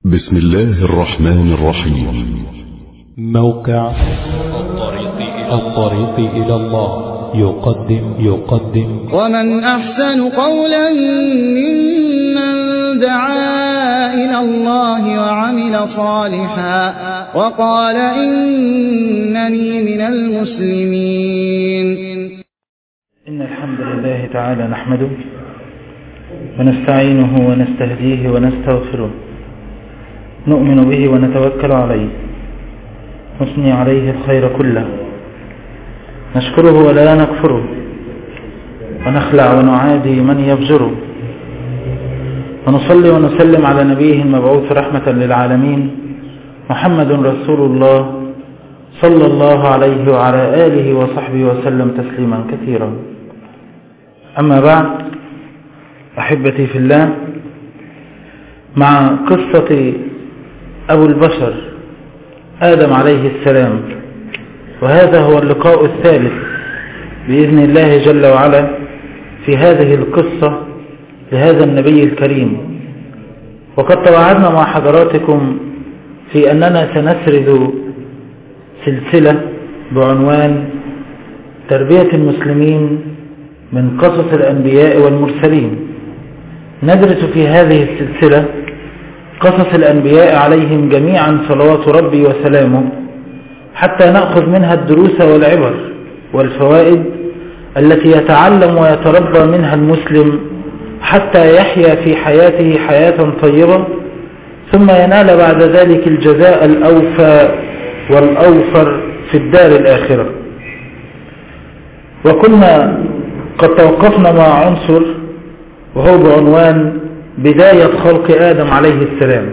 بسم الله الرحمن الرحيم. موقع الطريق إلى الله يقدم ومن أحسن قولا ممن دعا إلى الله وعمل صالحا وقال إنني من المسلمين. إن الحمد لله تعالى نحمده ونستعينه ونستهديه ونستغفره، نؤمن به ونتوكل عليه، نثني عليه الخير كله، نشكره ولا نكفره، ونخلع ونعادي من يفجره، ونصلي ونسلم على نبيه المبعوث رحمة للعالمين محمد رسول الله صلى الله عليه وعلى آله وصحبه وسلم تسليما كثيرا. أما بعد، أحبتي في الله، مع قصة أبو البشر آدم عليه السلام، وهذا هو اللقاء الثالث بإذن الله جل وعلا في هذه القصة لهذا النبي الكريم. وقد توعدنا مع حضراتكم في أننا سنسرد سلسلة بعنوان تربية المسلمين من قصص الأنبياء والمرسلين. ندرس في هذه السلسلة قصص الأنبياء عليهم جميعا صلوات ربي وسلامه، حتى نأخذ منها الدروس والعبر والفوائد التي يتعلم ويتربى منها المسلم حتى يحيا في حياته حياة طيبة، ثم ينال بعد ذلك الجزاء الأوفى والأوفر في الدار الآخرة. وكنا قد توقفنا مع عنصر وهو بعنوان بداية خلق آدم عليه السلام.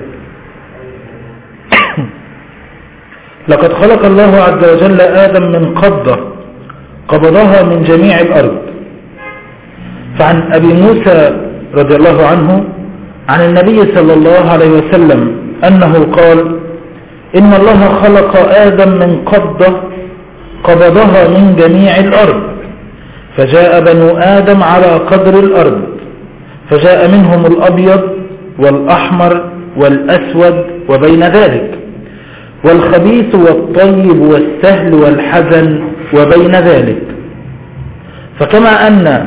لقد خلق الله عز وجل آدم من قبضة قبضها من جميع الأرض. فعن أبي موسى رضي الله عنه عن النبي صلى الله عليه وسلم أنه قال: إن الله خلق آدم من قبضة قبضها من جميع الأرض، فجاء بنو آدم على قدر الأرض، فجاء منهم الأبيض والأحمر والأسود وبين ذلك، والخبيث والطيب والسهل والحزن وبين ذلك. فكما أن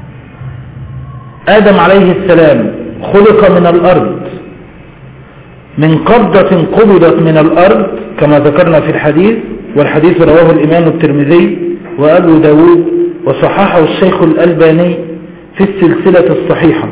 آدم عليه السلام خلق من الأرض من قبضة قبضت من الأرض كما ذكرنا في الحديث، والحديث رواه الإمام الترمذي وأبو داود وصححه الشيخ الألباني في السلسلة الصحيحة.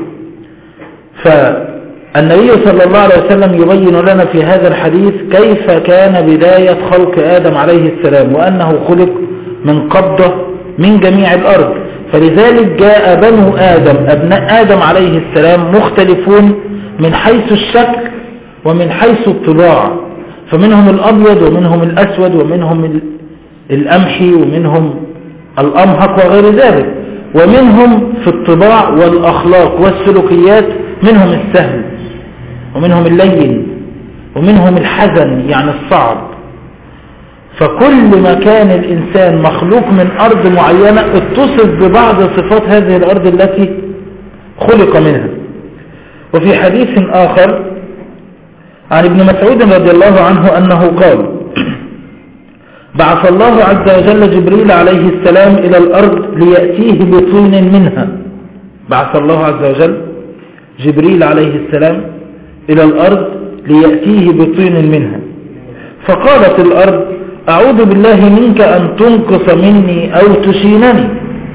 فالنبي صلى الله عليه وسلم يبين لنا في هذا الحديث كيف كان بداية خلق آدم عليه السلام، وأنه خلق من قبضة من جميع الأرض. فلذلك جاء بنو آدم أبناء آدم عليه السلام مختلفون من حيث الشكل ومن حيث الطباع، فمنهم الأبيض ومنهم الأسود ومنهم الأمحي ومنهم الأمهق وغير ذلك، ومنهم في الطباع والأخلاق والسلوكيات منهم السهل ومنهم اللين ومنهم الحزن يعني الصعب. فكل ما كان الإنسان مخلوق من أرض معينة اتصف ببعض صفات هذه الأرض التي خلق منها. وفي حديث آخر عن ابن مسعود رضي الله عنه أنه قال: بعث الله عز وجل جبريل عليه السلام إلى الأرض ليأتيه بطين منها. بعث الله عز وجل جبريل عليه السلام إلى الأرض ليأتيه بطين منها، فقالت الأرض: أعوذ بالله منك أن تنقص مني أو تشينني.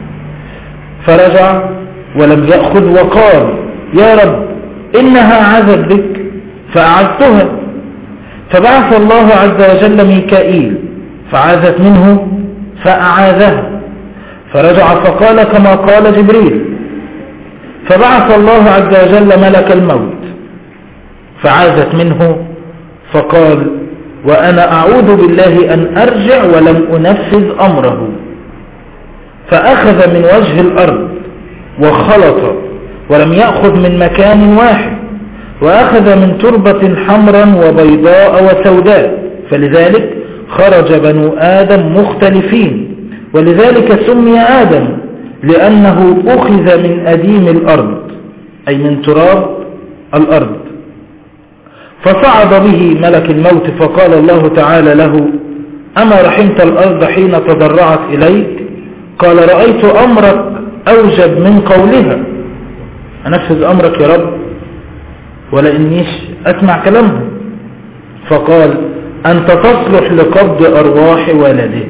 فرجع ولم يأخذ وقال: يا رب إنها عذت بك فأعذتها. فبعث الله عز وجل ميكائيل فعاذت منه فأعاذها، فرجع فقال كما قال جبريل. فبعث الله عز وجل ملك الموت فعاذت منه فقال: وأنا أعوذ بالله أن أرجع ولم أنفذ أمره. فأخذ من وجه الأرض وخلط ولم يأخذ من مكان واحد، وأخذ من تربة حمرا وبيضاء وسوداء، فلذلك خرج بنو آدم مختلفين، ولذلك سمي آدم لأنه أخذ من أديم الأرض أي من تراب الأرض. فصعد به ملك الموت فقال الله تعالى له: أما رحمت الأرض حين تضرعت إليك؟ قال: رأيت أمرك أوجب من قولها. أنفذ أمرك يا رب ولا إنيش أسمع كلامها. فقال: أنت تصلح لقبض أرواح ولده.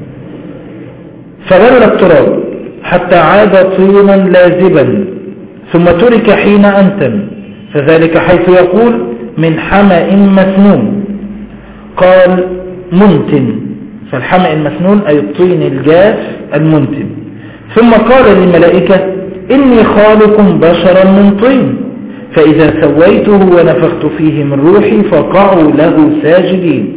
فبل التراب حتى عاد طينا لازبا ثم ترك حين أنتن، فذلك حيث يقول: من حمأ مسنون. قال: منتن، فالحمأ المسنون أي الطين الجاف المنتن. ثم قال للملائكة: إني خالق بشرا من طين، فإذا سويته ونفخت فيه من روحي فقعوا له ساجدين.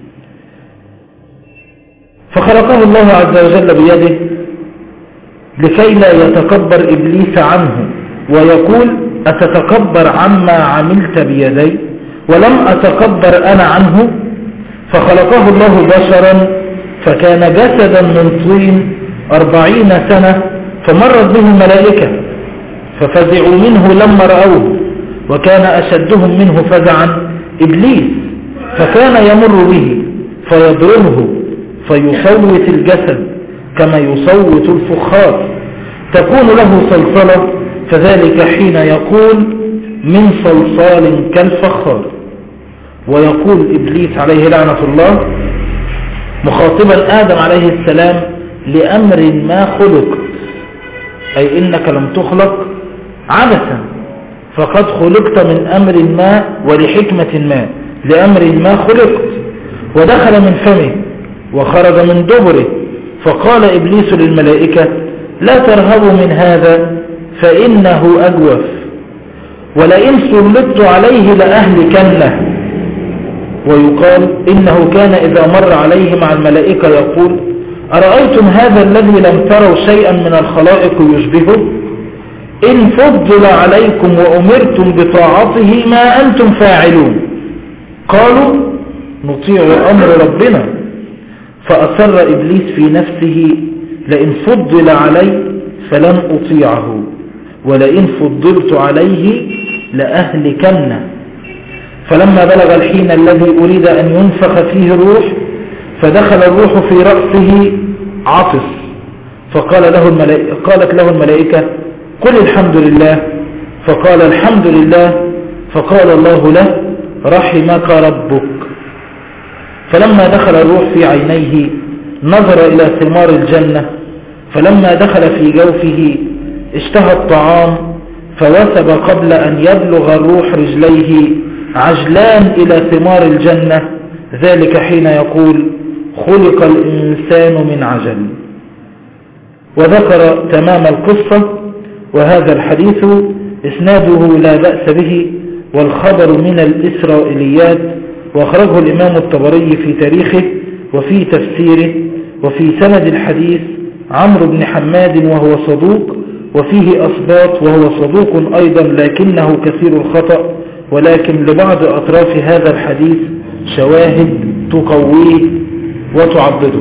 فخلقه الله عز وجل بيده لكي لا يتكبر إبليس عنه ويقول: أتتكبر عما عملت بيدي ولم أتكبر أنا عنه؟ فخلقه الله بشرا فكان جسدا من طين 40 سنة، فمرت به الملائكة ففزعوا منه لما رأوه، وكان أشدهم منه فزعا إبليس، فكان يمر به فيضربه فيصوت الجسد كما يصوت الفخار، تكون له صلصلة، فذلك حين يقول: من صلصال كالفخار. ويقول إبليس عليه لعنة الله مخاطبا آدم عليه السلام: لأمر ما خلقت، أي إنك لم تخلق عبثا، فقد خلقت من أمر ما ولحكمة ما، لأمر ما خلقت. ودخل من فمه وخرج من دبره. فقال إبليس للملائكة: لا ترهبوا من هذا فإنه أجوف، ولئن سلطت عليه لأهلكنه. ويقال إنه كان إذا مر عليه مع الملائكة يقول: أرأيتم هذا الذي لم تروا شيئا من الخلائق يشبهه؟ إن فضل عليكم وأمرتم بطاعته ما أنتم فاعلون. قالوا: نطيع أمر ربنا. فأصر إبليس في نفسه: لئن فضل علي فلن أطيعه، ولئن فضلت عليه لأهلكنه. فلما بلغ الحين الذي أريد أن ينفخ فيه الروح فدخل الروح في رأسه عطس، قالت له الملائكة: قل الحمد لله. فقال: الحمد لله. فقال الله له: رحمك ربك. فلما دخل الروح في عينيه نظر إلى ثمار الجنة، فلما دخل في جوفه اشتهى الطعام، فوثب قبل أن يبلغ الروح رجليه عجلان إلى ثمار الجنة، ذلك حين يقول: خلق الإنسان من عجل. وذكر تمام القصة. وهذا الحديث إسناده لا بأس به، والخبر من الإسرائيليات، وأخرجه الإمام الطبري في تاريخه وفي تفسيره. وفي سند الحديث عمرو بن حماد وهو صدوق، وفيه أصباط وهو صدوق أيضا لكنه كثير الخطأ، ولكن لبعض أطراف هذا الحديث شواهد تقويه وتعضده.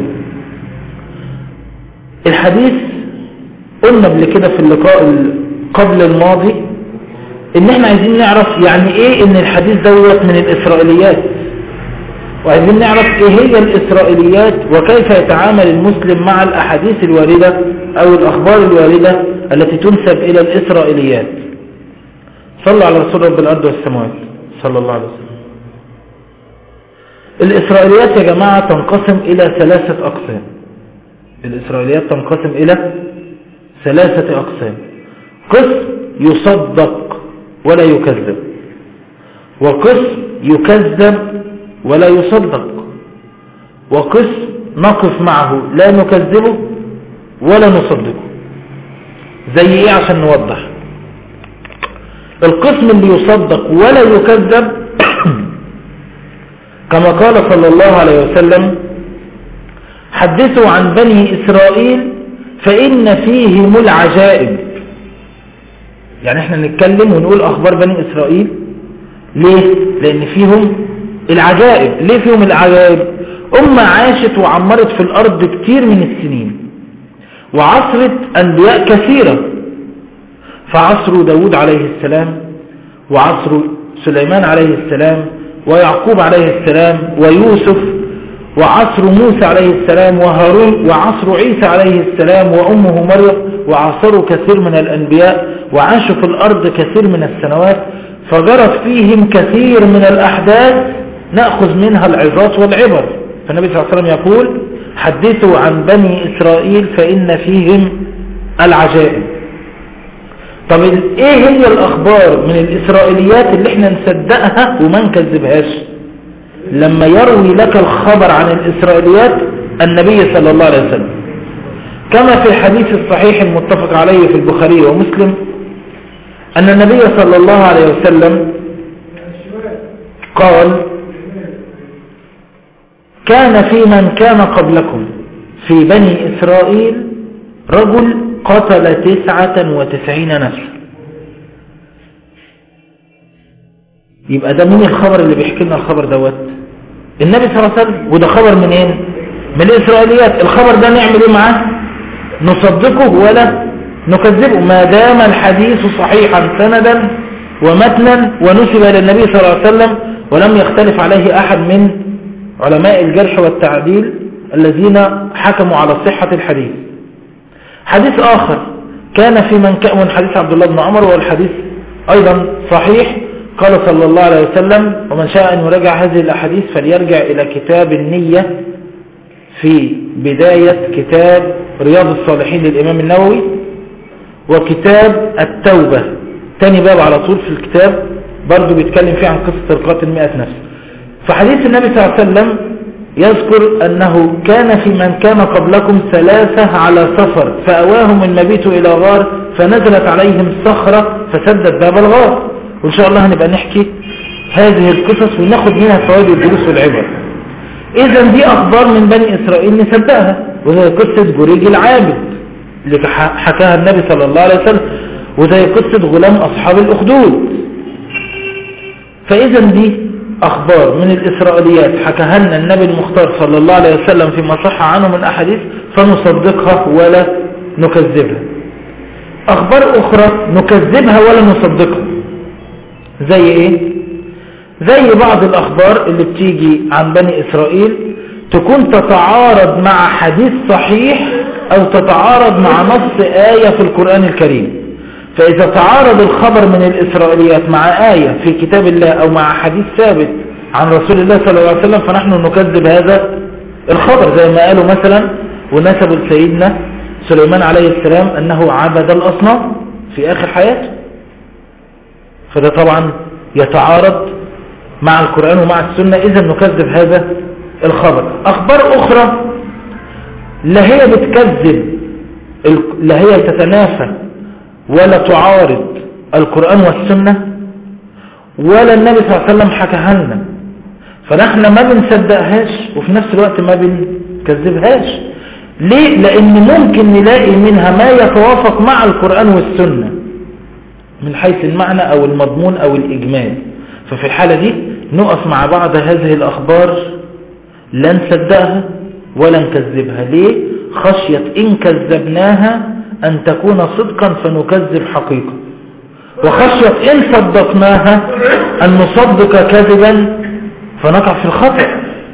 الحديث قلنا قبل كده في اللقاء قبل الماضي ان احنا عايزين نعرف يعني ايه ان الحديث دوت من الإسرائيليات، وعايزين نعرف ايه هي الإسرائيليات وكيف يتعامل المسلم مع الأحاديث الواردة او الأخبار الواردة التي تنسب إلى الإسرائيليات. صلى على رسول رب الأرض والسماوات صلى الله عليه وسلم. الإسرائيليات يا جماعة تنقسم إلى 3 أقسام. الإسرائيليات تنقسم إلى 3 أقسام: قسم يصدق ولا يكذب، وقسم يكذب ولا يصدق، وقسم نقف معه لا نكذبه ولا نصدقه. زي ايه عشان نوضح؟ القسم اللي يصدق ولا يكذب كما قال صلى الله عليه وسلم: حدثوا عن بني إسرائيل فإن فيهم العجائب. يعني احنا نتكلم ونقول أخبار بني إسرائيل ليه؟ لأن فيهم العجائب. ليه فيهم العجائب؟ أمة عاشت وعمرت في الأرض كتير من السنين، وعصرت أنبياء كثيرة، فعصر داود عليه السلام، وعصر سليمان عليه السلام ويعقوب عليه السلام ويوسف، وعصر موسى عليه السلام وهارون، وعصر عيسى عليه السلام وأمه مريم، وعصروا كثير من الأنبياء وعاشوا في الأرض كثير من السنوات، فجرت فيهم كثير من الأحداث نأخذ منها العظات والعبر. فالنبي صلى الله عليه وسلم يقول حدثوا عن بني إسرائيل فإن فيهم العجائب. طب ايه هي الأخبار من الإسرائيليات اللي احنا نصدقها وما نكذبهاش؟ لما يروي لك الخبر عن الإسرائيليات النبي صلى الله عليه وسلم، كما في الحديث الصحيح المتفق عليه في البخاري ومسلم أن النبي صلى الله عليه وسلم قال كان في من كان قبلكم في بني إسرائيل رجل قتل 99 نفسا. يبقى ده مين الخبر اللي بيحكي لنا الخبر دوت؟ النبي صلى الله عليه وسلم. وده خبر منين؟ من الإسرائيليات. الخبر ده نعمل ايه معاه؟ نصدقه ولا نكذبه ما دام الحديث صحيحا سندا ومتنا ونسب إلى النبي صلى الله عليه وسلم ولم يختلف عليه أحد من علماء الجرح والتعديل الذين حكموا على صحة الحديث. حديث آخر كان في من حديث عبد الله بن عمر، والحديث أيضا صحيح، قال صلى الله عليه وسلم ومن شاء أن يراجع هذه الأحاديث فليرجع إلى كتاب النية في بداية كتاب رياض الصالحين للإمام النووي، وكتاب التوبة تاني باب على طول في الكتاب برضو بيتكلم فيه عن قصة القاتل 100 نفس. فحديث النبي صلى الله عليه وسلم يذكر أنه كان في من كان قبلكم 3 على سفر فأواهم المبيت إلى غار فنزلت عليهم صخرة فسدت باب الغار. وإن شاء الله هنبقى نحكي هذه القصص وناخد منها فوائد الدروس والعبر. إذن دي أخبار من بني إسرائيل نصدقها، وزي قصة جريج العابد اللي حكاها النبي صلى الله عليه وسلم، وزي قصة غلام أصحاب الأخدود. فإذن دي أخبار من الإسرائيليات حكاها لنا النبي المختار صلى الله عليه وسلم فيما صح عنه من أحاديث فنصدقها ولا نكذبها. أخبار أخرى نكذبها ولا نصدقها زي إيه؟ زي بعض الأخبار اللي بتيجي عن بني إسرائيل تكون تتعارض مع حديث صحيح أو تتعارض مع نص آية في القرآن الكريم. فإذا تعارض الخبر من الإسرائيليات مع آية في كتاب الله أو مع حديث ثابت عن رسول الله صلى الله عليه وسلم فنحن نكذب هذا الخبر، زي ما قالوا مثلا ونسبوا لسيدنا سليمان عليه السلام أنه عبد الأصنام في آخر حياته، فده طبعا يتعارض مع القرآن ومع السنة، إذا نكذب هذا الخبر. أخبار أخرى لا هي بتكذب، لا هي تتنافى ولا تعارض القرآن والسنة ولا النبي صلى الله عليه وسلم حكاها لنا، فنحن ما بنصدقهاش وفي نفس الوقت ما بنكذبهاش. ليه؟ لأن ممكن نلاقي منها ما يتوافق مع القرآن والسنة من حيث المعنى أو المضمون أو الإجمال، ففي الحالة دي نقف مع بعض هذه الأخبار لا نصدقها ولا نكذبها. ليه؟ خشية إن كذبناها أن تكون صدقا فنكذب حقيقة، وخشية إن صدقناها أن نصدق كذبا فنقع في الخطأ.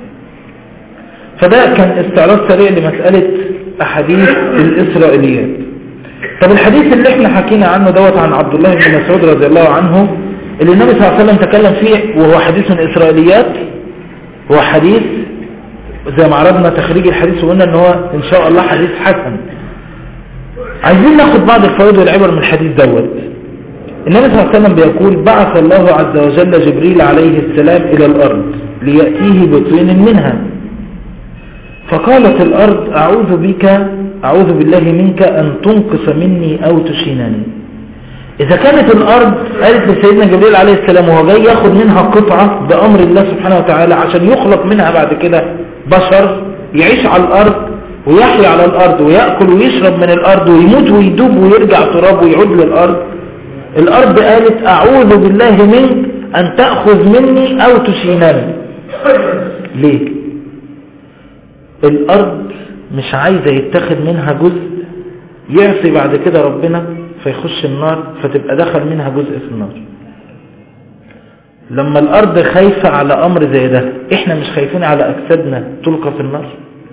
فده كان استعراض سريع لمسألة أحاديث الإسرائيليات. طب الحديث اللي احنا حكينا عنه دوت عن عبد الله بن مسعود رضي الله عنه اللي النبي صلى الله عليه وسلم تكلم فيه وهو حديث من الإسرائيليات، هو حديث زي ما عرضنا تخريج الحديث وقلنا ان هو ان شاء الله حديث حسن. عايزين ناخد بعض الفوائد والعبر من الحديث دوت. النبي صلى الله عليه وسلم بيقول بعث الله عز وجل جبريل عليه السلام إلى الأرض ليأتيه بطين منها، فقالت الأرض أعوذ بالله منك أن تنقص مني أو تشينني. إذا كانت الأرض قالت لسيدنا جبريل عليه السلام وهو جاي ياخد منها قطعة بأمر الله سبحانه وتعالى عشان يخلق منها بعد كده بشر يعيش على الأرض ويحيا على الأرض ويأكل ويشرب من الأرض ويموت ويدوب ويرجع تراب ويعود للأرض، الأرض قالت أعوذ بالله منك أن تأخذ مني أو تشينني. ليه؟ الأرض مش عايزة يتخذ منها جزء يعصي بعد كده ربنا فيخش النار فتبقى دخل منها جزء في النار. لما الارض خايفة على امر زي ده، احنا مش خايفين على اجسادنا تلقى في النار؟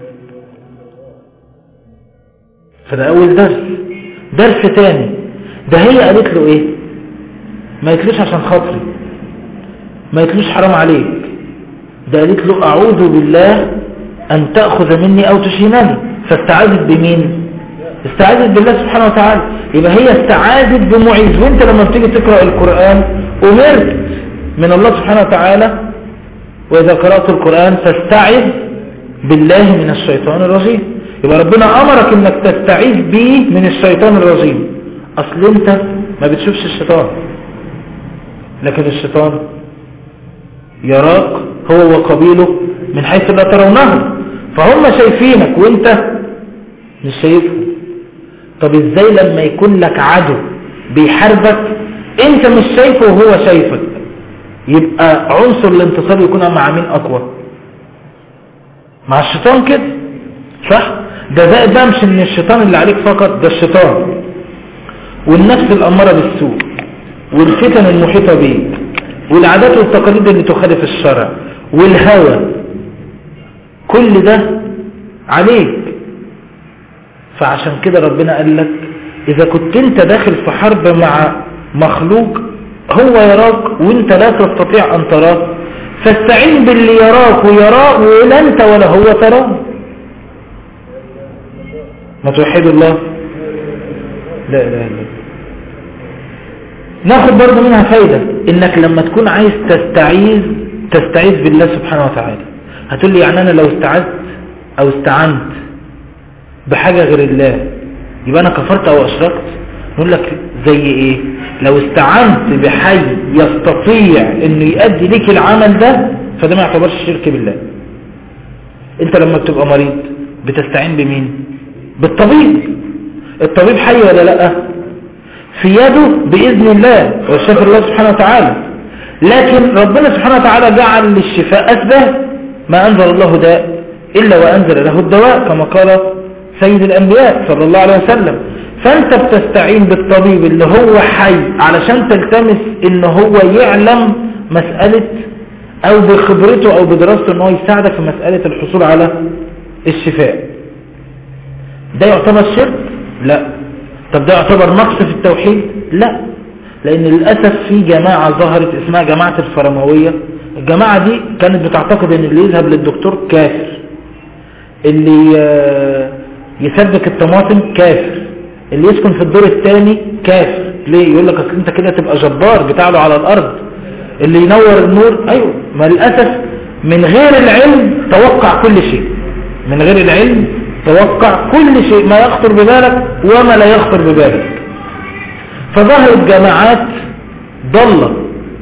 فده اول درس. درس تاني، ده هي قالت له ايه؟ ما قالتلوش عشان خاطري، ما قالتلوش حرام عليك، ده قالت له اعوذ بالله ان تأخذ مني او تشينني. فاستعاذت بمين؟ استعاذت بالله سبحانه وتعالى. يبقى هي استعاذت بمعيذ. وانت لما بتيجي تقرأ القرآن امرت من الله سبحانه وتعالى واذا قرأت القرآن فاستعذ بالله من الشيطان الرجيم. يبقى ربنا امرك انك تستعيذ به من الشيطان الرجيم. اصل انت ما بتشوفش الشيطان، لكن الشيطان يراك هو وقبيله من حيث لا ترونه، فهم شايفينك وانت مش شايفهم. طب ازاي لما يكون لك عدو بيحاربك انت مش شايفه وهو شايفك؟ يبقى عنصر الانتصار يكون مع مين اقوى؟ مع الشيطان كده، صح؟ ده مش ان الشيطان اللي عليك فقط، ده الشيطان والنفس الاماره بالسوء والفتن المحيطه بيك والعادات والتقاليد اللي تخالف الشرع والهوى، كل ده عليك. فعشان كده ربنا قال لك اذا كنت انت داخل في حرب مع مخلوق هو يراك وانت لا تستطيع ان تراه، فاستعين باللي يراك ويراه ولا انت ولا هو تراه. ما توحد الله، لا اله الا الله. ناخد برضو منها فايدة، انك لما تكون عايز تستعيذ بالله سبحانه وتعالى. هتقول لي يعني انا لو استعذت او استعنت بحاجة غير الله يبقى انا كفرت او اشركت؟ نقول لك زي ايه؟ لو استعنت بحي يستطيع انه يؤدي لك العمل ده فده ما يعتبرش شرك بالله. انت لما بتبقى مريض بتستعين بمين؟ بالطبيب. الطبيب حي ولا لا؟ في يده بإذن الله والشفاء الله سبحانه وتعالى، لكن ربنا سبحانه وتعالى جعل للشفاء أسباب. ما أنزل الله داء إلا وأنزل له الدواء كما قال سيد الأنبياء صلى الله عليه وسلم. فأنت بتستعين بالطبيب اللي هو حي علشان تلتمس إن هو يعلم مسألة أو بخبرته أو بدراسته إن هو يساعدك في مسألة الحصول على الشفاء. ده يعتبر شرك؟ لا. طب ده يعتبر نقص في التوحيد؟ لا، لأن للأسف في جماعة ظهرت اسمها جماعة الفرموية. الجماعة دي كانت بتعتقد ان اللي يذهب للدكتور كافر، اللي يسبك الطماطم كافر، اللي يسكن في الدور الثاني كافر. ليه؟ يقول لك اصل انت كده تبقى جبار بتعلو على الارض. اللي ينور النور، ايوه، ما للأسف من غير العلم توقع كل شيء. من غير العلم توقع كل شيء، ما يخطر ببالك وما لا يخطر ببالك. فظهرت جماعات ضالة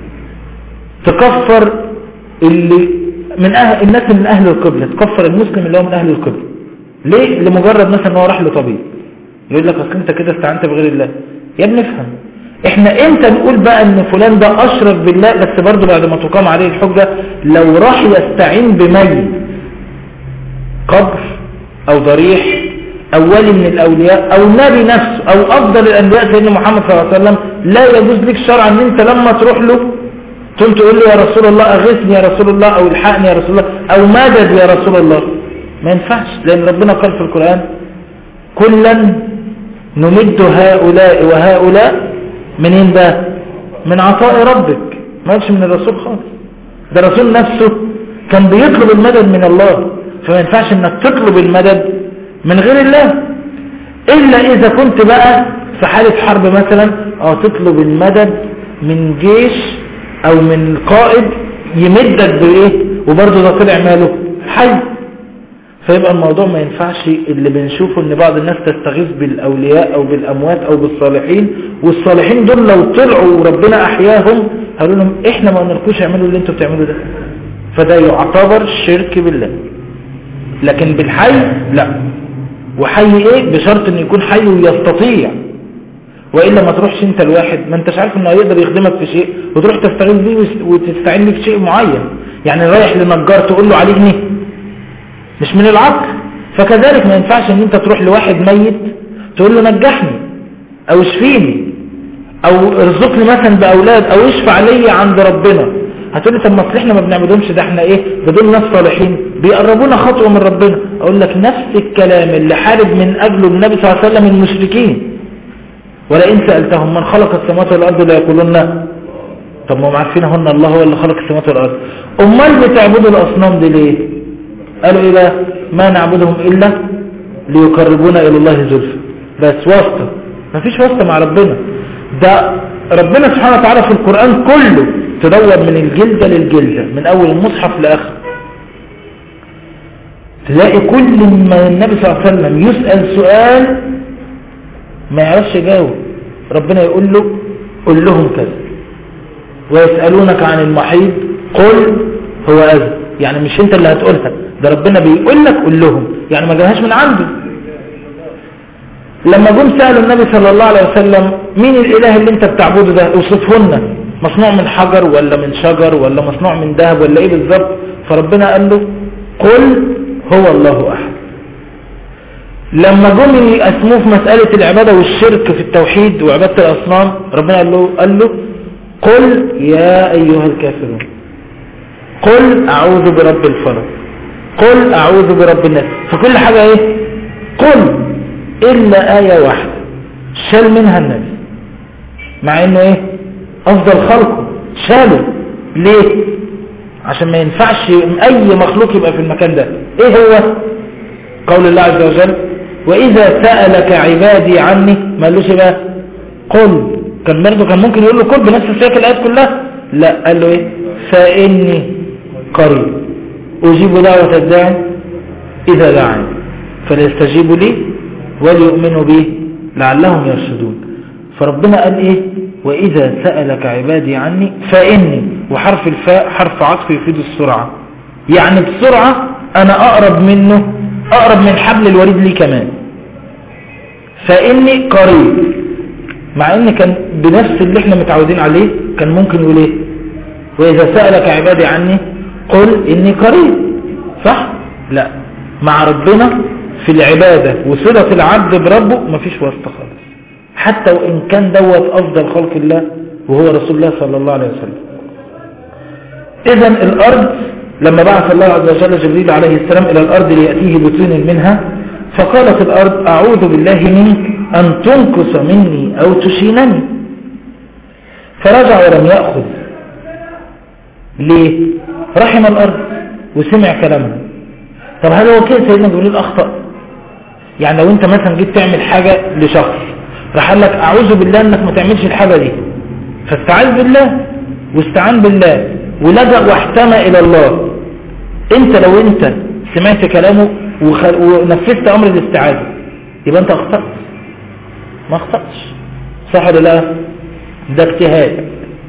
تكفر اللي من الناس من اهل القبلة، تكفر المسلم اللي هو من اهل القبلة. ليه؟ لمجرد مثلا ان هو راح لطبيب يقول لك اصل انت كده استعنت بغير الله. يا ابني افهم، احنا امتى نقول بقى ان فلان ده اشرك بالله؟ بس برضه بعد ما تقام عليه الحجة. لو راح يستعين بميت، قبر او ضريح او ولي من الاولياء او نبي نفسه او افضل الانبياء سيدنا محمد صلى الله عليه وسلم، لا يجوز لك شرعا ان انت لما تروح له تقول له يا رسول الله اغثني يا رسول الله او الحقني يا رسول الله او مدد يا رسول الله. ما ينفعش، لان ربنا قال في القرآن كلا نمد هؤلاء وهؤلاء منين بقى؟ من عطاء ربك. ما قالش من الرسول خالص، ده الرسول نفسه كان بيطلب المدد من الله. فما ينفعش انك تطلب المدد من غير الله، الا اذا كنت بقى في حالة حرب مثلا تطلب المدد من جيش او من قائد يمدك بايه، وبرضه ده طلع ماله حي. فيبقى الموضوع ما ينفعش اللي بنشوفه ان بعض الناس تستغيث بالاولياء او بالاموات او بالصالحين، والصالحين دول لو طلعوا وربنا احياهم قالوا لهم احنا ما قلنالكوش اعملوا اللي انتوا بتعملوا ده. فده يعتبر شرك بالله. لكن بالحي لا. وحي ايه؟ بشرط ان يكون حي ويستطيع، وإلا ما تروحش انت الواحد ما انتش عارف انه يقدر يخدمك في شيء وتروح تستغيث بيه وتستعين بيه في شيء معين. يعني رايح لنجار تقول له عليني، مش من العقل. فكذلك ما ينفعش ان انت تروح لواحد ميت تقول له نجحني او اشفيني او ارزقني مثلا باولاد او اشفع لي عند ربنا هتقول لي طب ما احنا ما بنعبدهمش، ده احنا ايه، ده دول ناس صالحين بيقربونا خطوه من ربنا. اقول لك نفس الكلام اللي حارب من اجله النبي صلى الله عليه وسلم المشركين، ولئن سالتهم من خلق السماوات والارض ليقولون طب ما هم عارفين هن الله هو اللي خلق السماوات والارض، امال بتعبدوا الاصنام دي ليه؟ قالوا ايه بقى؟ ما نعبدهم الا ليقربونا الى الله زلفى، بس واسطه، مفيش واسطه مع ربنا. ده ربنا سبحانه وتعالى في القرآن كله تدور من الجلدة للجلدة من أول المصحف لآخر، تلاقي كل ما النبي صلى الله عليه وسلم يسأل سؤال ما يعرفش يجاوب، ربنا يقول له قل لهم كذا. ويسألونك عن المحيط قل هو أذى، يعني مش انت اللي هتقولها، ده ربنا بيقول لك قل لهم، يعني ما جاهاش من عنده. لما جم سألوا النبي صلى الله عليه وسلم مين الإله اللي انت بتعبده ده، اوصفهن، مصنوع من حجر ولا من شجر ولا مصنوع من ذهب ولا ايه بالظبط؟ فربنا قال له قل هو الله أحد. لما جم يقسموه في مسألة العبادة والشرك في التوحيد وعبادة الأصنام، ربنا قال له قل يا أيها الكافرون، قل أعوذ برب الفلق، قل أعوذ برب الناس. فكل حاجة ايه؟ قل، إلا آية واحدة شال منها النبي، مع إنه إيه أفضل خلقه، شاله ليه؟ عشان ما ينفعش أي مخلوق يبقى في المكان ده. إيه هو؟ قول الله عز وجل وإذا سألك عبادي عني، ما قالوش بقى قل، كان برضه كان ممكن يقول له قل بنفس سياق الآيات كلها، لا قال له إيه؟ فإني قريب أجيب دعوة الداعي إذا دعاني فليستجيبوا لي وليؤمنوا به لعلهم يرشدون. فربنا قال ايه؟ واذا سألك عبادي عني فاني، وحرف الفاء حرف عطف يفيد السرعة، يعني بسرعة انا اقرب منه، اقرب من حبل الوريد لي كمان. فاني قريب، مع ان كان بنفس اللي احنا متعودين عليه كان ممكن يقول ايه؟ واذا سألك عبادي عني قل اني قريب، صح؟ لا، مع ربنا في العبادة وصلة العبد بربه مفيش واسطة خالص، حتى وإن كان دوت أفضل خلق الله وهو رسول الله صلى الله عليه وسلم. إذن الأرض لما بعث الله عز وجل جبريل عليه السلام إلى الأرض ليأتيه بطين منها، فقالت الأرض أعوذ بالله منك أن تنقص مني أو تشينني، فرجع ولم يأخذ. ليه؟ رحم الأرض وسمع كلامها. طب هل هو كده سيدنا جبريل أخطأ؟ يعني لو انت مثلا جيت تعمل حاجة لشخص راح قال لك اعوذ بالله انك ما تعملش الحاجة دي، فاستعاذ بالله واستعان بالله ولجأ واحتمى الى الله، انت لو انت سمعت كلامه ونفذت امر الاستعاذة يبقى انت اخطأت؟ ما اخطأتش، صح ولا لا؟ ده اجتهاد.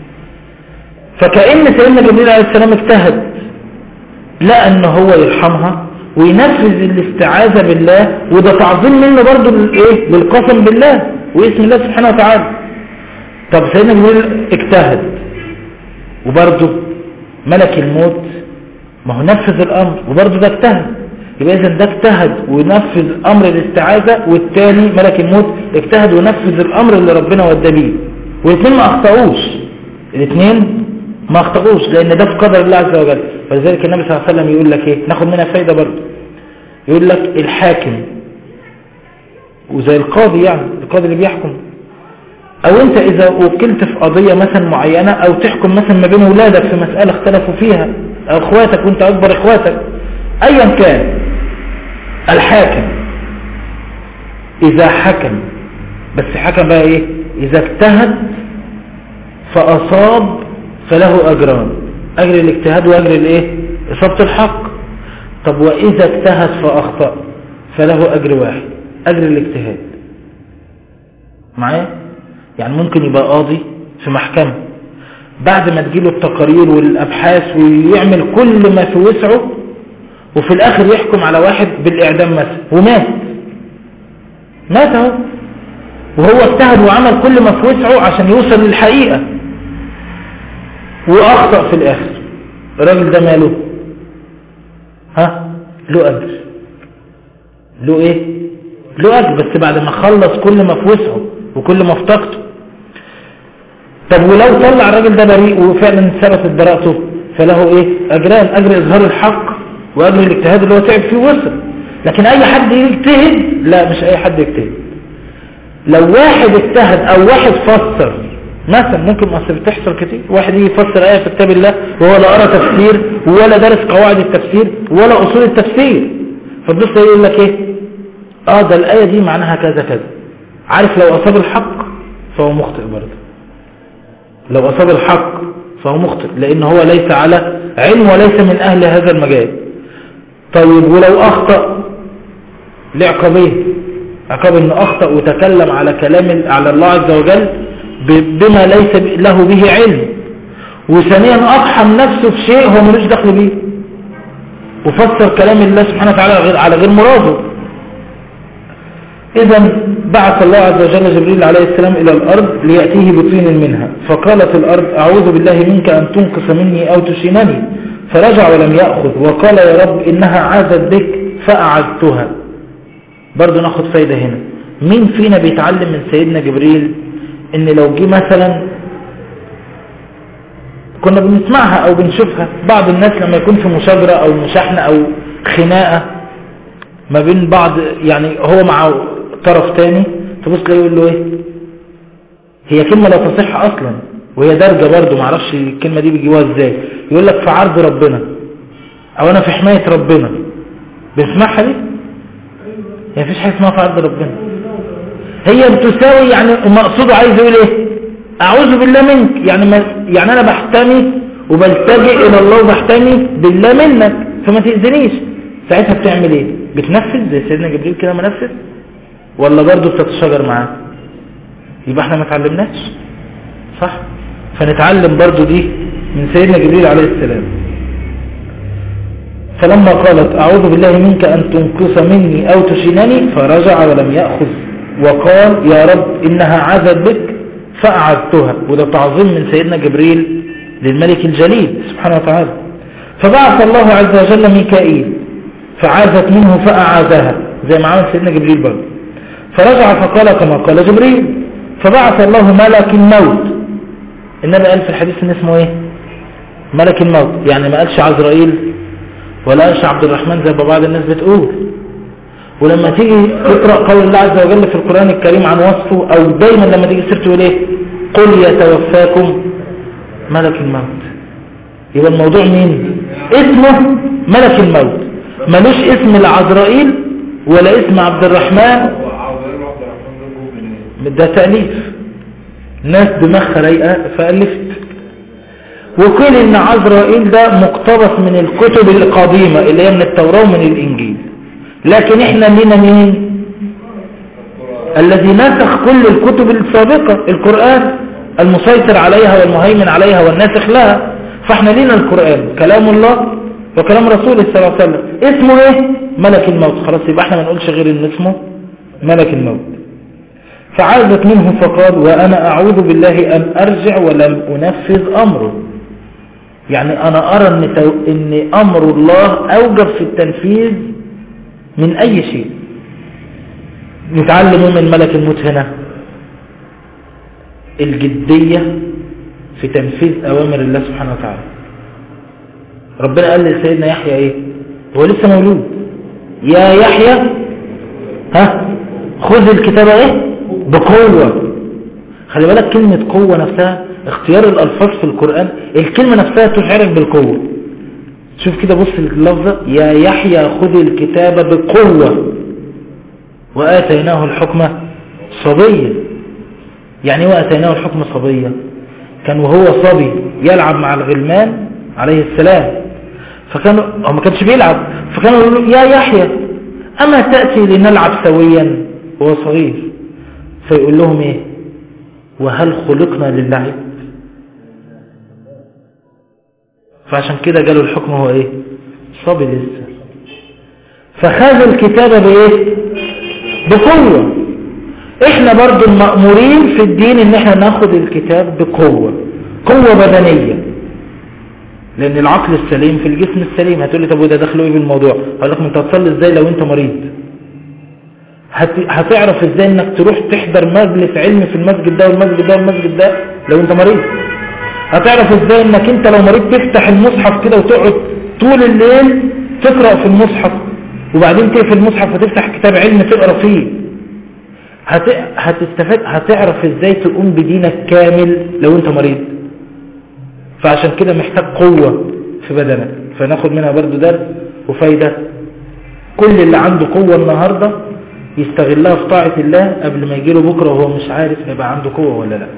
فكأن سيدنا جبريل عليه السلام اجتهد، لا ان هو يرحمها وينفذ الاستعاذة بالله، وده تعظيم منه برضو للايه؟ للقسم بالله واسم الله سبحانه وتعالى. طب سيدنا جبريل اجتهد وبرضو ملك الموت ما هو نفذ الامر وبرضو ده اجتهد، يبقى اذا ده اجتهد ونفذ امر الاستعاذة، والتاني ملك الموت اجتهد ونفذ الامر اللي ربنا ودى بيه، والاثنين ما اخطأوش، الاثنين ما اخطأوش، لان ده في قدر الله عز وجل. فلذلك النبي صلى الله عليه وسلم يقول لك ايه؟ ناخد منها فايدة برضه، يقول لك الحاكم وزي القاضي، يعني القاضي اللي بيحكم، او انت اذا وكلت في قضية مثلا معينة او تحكم مثلا ما بين ولادك في مسألة اختلفوا فيها او اخواتك وانت اكبر اخواتك ايا كان، الحاكم اذا حكم، بس حكم بقى ايه؟ اذا اجتهد فاصاب فله اجران، اجر الاجتهاد واجر الايه؟ اصابة الحق. طب واذا اجتهد فاخطأ فله اجر واحد، اجر الاجتهاد. معايا؟ يعني ممكن يبقى قاضي في محكمة بعد ما تجيله التقارير والابحاث ويعمل كل ما في وسعه، وفي الاخر يحكم على واحد بالاعدام مثلا ومات، مات اهو، وهو اجتهد وعمل كل ما في وسعه عشان يوصل للحقيقة واخطأ في الاخر، الراجل ده ماله؟ له اجر، له ايه؟ له اجر، بس بعد ما خلص كل ما في وسعه وكل ما في طاقته. طب ولو طلع الراجل ده بريء وفعلا ثبتت براءته، فله ايه اجران، اجر اظهار الحق واجر الاجتهاد اللي هو تعب فيه ووصل. لكن اي حد يجتهد؟ لا، مش اي حد يجتهد. لو واحد اجتهد او واحد فسر مثلا، ممكن اصل بتحصل كتير، واحد يجي يفسر ايه في كتاب الله وهو لا قرأ تفسير ولا درس قواعد التفسير ولا اصول التفسير، فبص يقول لك ايه، ده الايه دي معناها كذا كذا. عارف لو اصاب الحق فهو مخطئ برضه، لو اصاب الحق فهو مخطئ، لان هو ليس على علم وليس من اهل هذا المجال. طيب ولو اخطأ لعقابين، عقاب انه اخطأ وتكلم على كلام على الله عز وجل بما ليس له به علم، وثانيا اقحم نفسه في شيء هو ملوش دخل به، وفسر كلام الله سبحانه وتعالى على غير مراده. اذا بعث الله عز وجل جبريل عليه السلام الى الارض ليأتيه بطين منها، فقالت الارض اعوذ بالله منك ان تنقص مني او تشينني، فرجع ولم يأخذ، وقال يا رب انها عاذت بك فأعذتها. برضو ناخد فايدة هنا، مين فينا بيتعلم من سيدنا جبريل ان لو جه مثلا، كنا بنسمعها او بنشوفها بعض الناس لما يكون في مشاجرة او مشاحنة او خناقة ما بين بعض، يعني هو مع طرف تاني، تبص له يقول له ايه، هي كلمة لا تصح اصلا وهي درجة برضو، معرفش الكلمة دي بيجيوها ازاي، يقول لك في عرض ربنا او انا في حماية ربنا. بنسمعها دي؟ هي مفيش حاجة اسمها في عرض ربنا، هي بتساوي، يعني المقصود عايز يقول ايه، اعوذ بالله منك، يعني انا بحتمي وبلتجئ الى الله وبحتمي بالله منك فما تأذنيش. ساعتها بتعمل ايه؟ بتنفذ زي سيدنا جبريل كده ما نفذ، ولا برضو بتتشاجر معاه؟ يبقى احنا ما اتعلمناش صح. فنتعلم برضو دي من سيدنا جبريل عليه السلام. فلما قالت اعوذ بالله منك ان تنقص مني او تشينني، فرجع ولم يأخذ، وقال يا رب انها عاذت بك فأعذتها. وده تعظيم من سيدنا جبريل للملك الجليل سبحانه وتعالى. فبعث الله عز وجل ميكائيل فعاذت منه فأعاذها، زي ما عمل سيدنا جبريل برضه. فرجع فقال كما قال جبريل. فبعث الله ملك الموت. النبي قال في الحديث ان اسمه ايه؟ ملك الموت، يعني ما قالش عزرائيل ولا قالش عبد الرحمن زي ما بعض الناس بتقول. ولما تيجي تقرأ قول الله عز وجل في القرآن الكريم عن وصفه، او دايما لما تيجي سيرته يقول ايه؟ قل يتوفاكم ملك الموت. يبقى الموضوع مين؟ اسمه ملك الموت، ملوش اسم العزرائيل ولا اسم عبد الرحمن، ده تأليف ناس دماغها رايقة فألفت. وقيل ان عزرائيل ده مقتبس من الكتب القديمة اللي هي من التوراة ومن الانجيل، لكن احنا لنا مين؟ الذي نسخ كل الكتب السابقة، القرآن المسيطر عليها والمهيمن عليها والناسخ لها. فاحنا لنا القرآن كلام الله وكلام رسوله صلى الله عليه وسلم، اسمه ايه؟ ملك الموت. خلاص يبقى احنا ما نقولش غير ان اسمه ملك الموت. فعاذت منه فقال وانا اعوذ بالله ان ارجع ولم انفذ امره، يعني انا ارى ان امر الله اوجب في التنفيذ من اي شيء. نتعلم من ملك الموت هنا الجدية في تنفيذ اوامر الله سبحانه وتعالى. ربنا قال لسيدنا يحيى ايه؟ هو لسه مولود، يا يحيى خذ الكتاب ايه؟ بقوة. خلي بالك كلمة قوة نفسها، اختيار الالفاظ في القرآن، الكلمة نفسها تشعرك بالقوة. شوف كده، بص اللفظة، يا يحيى خذ الكتاب بقوة وآتيناه الحكمة صبيا. يعني وآتيناه الحكمة صبيا، كان وهو صبي يلعب مع الغلمان عليه السلام، فكانوا هو ما كانش بيلعب، فكانوا يقولوا يا يحيى أما تأتي لنلعب سويا وهو صغير، فيقول لهم ايه؟ وهل خلقنا للعب؟ فعشان كده قالوا الحكم هو ايه؟ صبي لسه. فخذ الكتاب بايه؟ بقوة. احنا برضو المأمورين في الدين ان احنا ناخد الكتاب بقوة، قوة بدنية، لان العقل السليم في الجسم السليم. هتقول لي طب وده دخله ايه بالموضوع؟ هقول لك انت هتصلي ازاي لو انت مريض؟ هتعرف ازاي انك تروح تحضر مجلس علم في المسجد ده والمسجد ده والمسجد ده لو انت مريض؟ هتعرف ازاي انك انت لو مريض تفتح المصحف كده وتقعد طول الليل تقرأ في المصحف، وبعدين تقفل المصحف وتفتح كتاب علم تقرأ فيه، هتستفاد. هتعرف ازاي تقوم بدينك كامل لو انت مريض. فعشان كده محتاج قوة في بدنك. فناخد منها برضو درس وفايدة. كل اللي عنده قوة النهاردة يستغلها في طاعة الله قبل ما يجيله بكرة وهو مش عارف هيبقى عنده قوة ولا لا.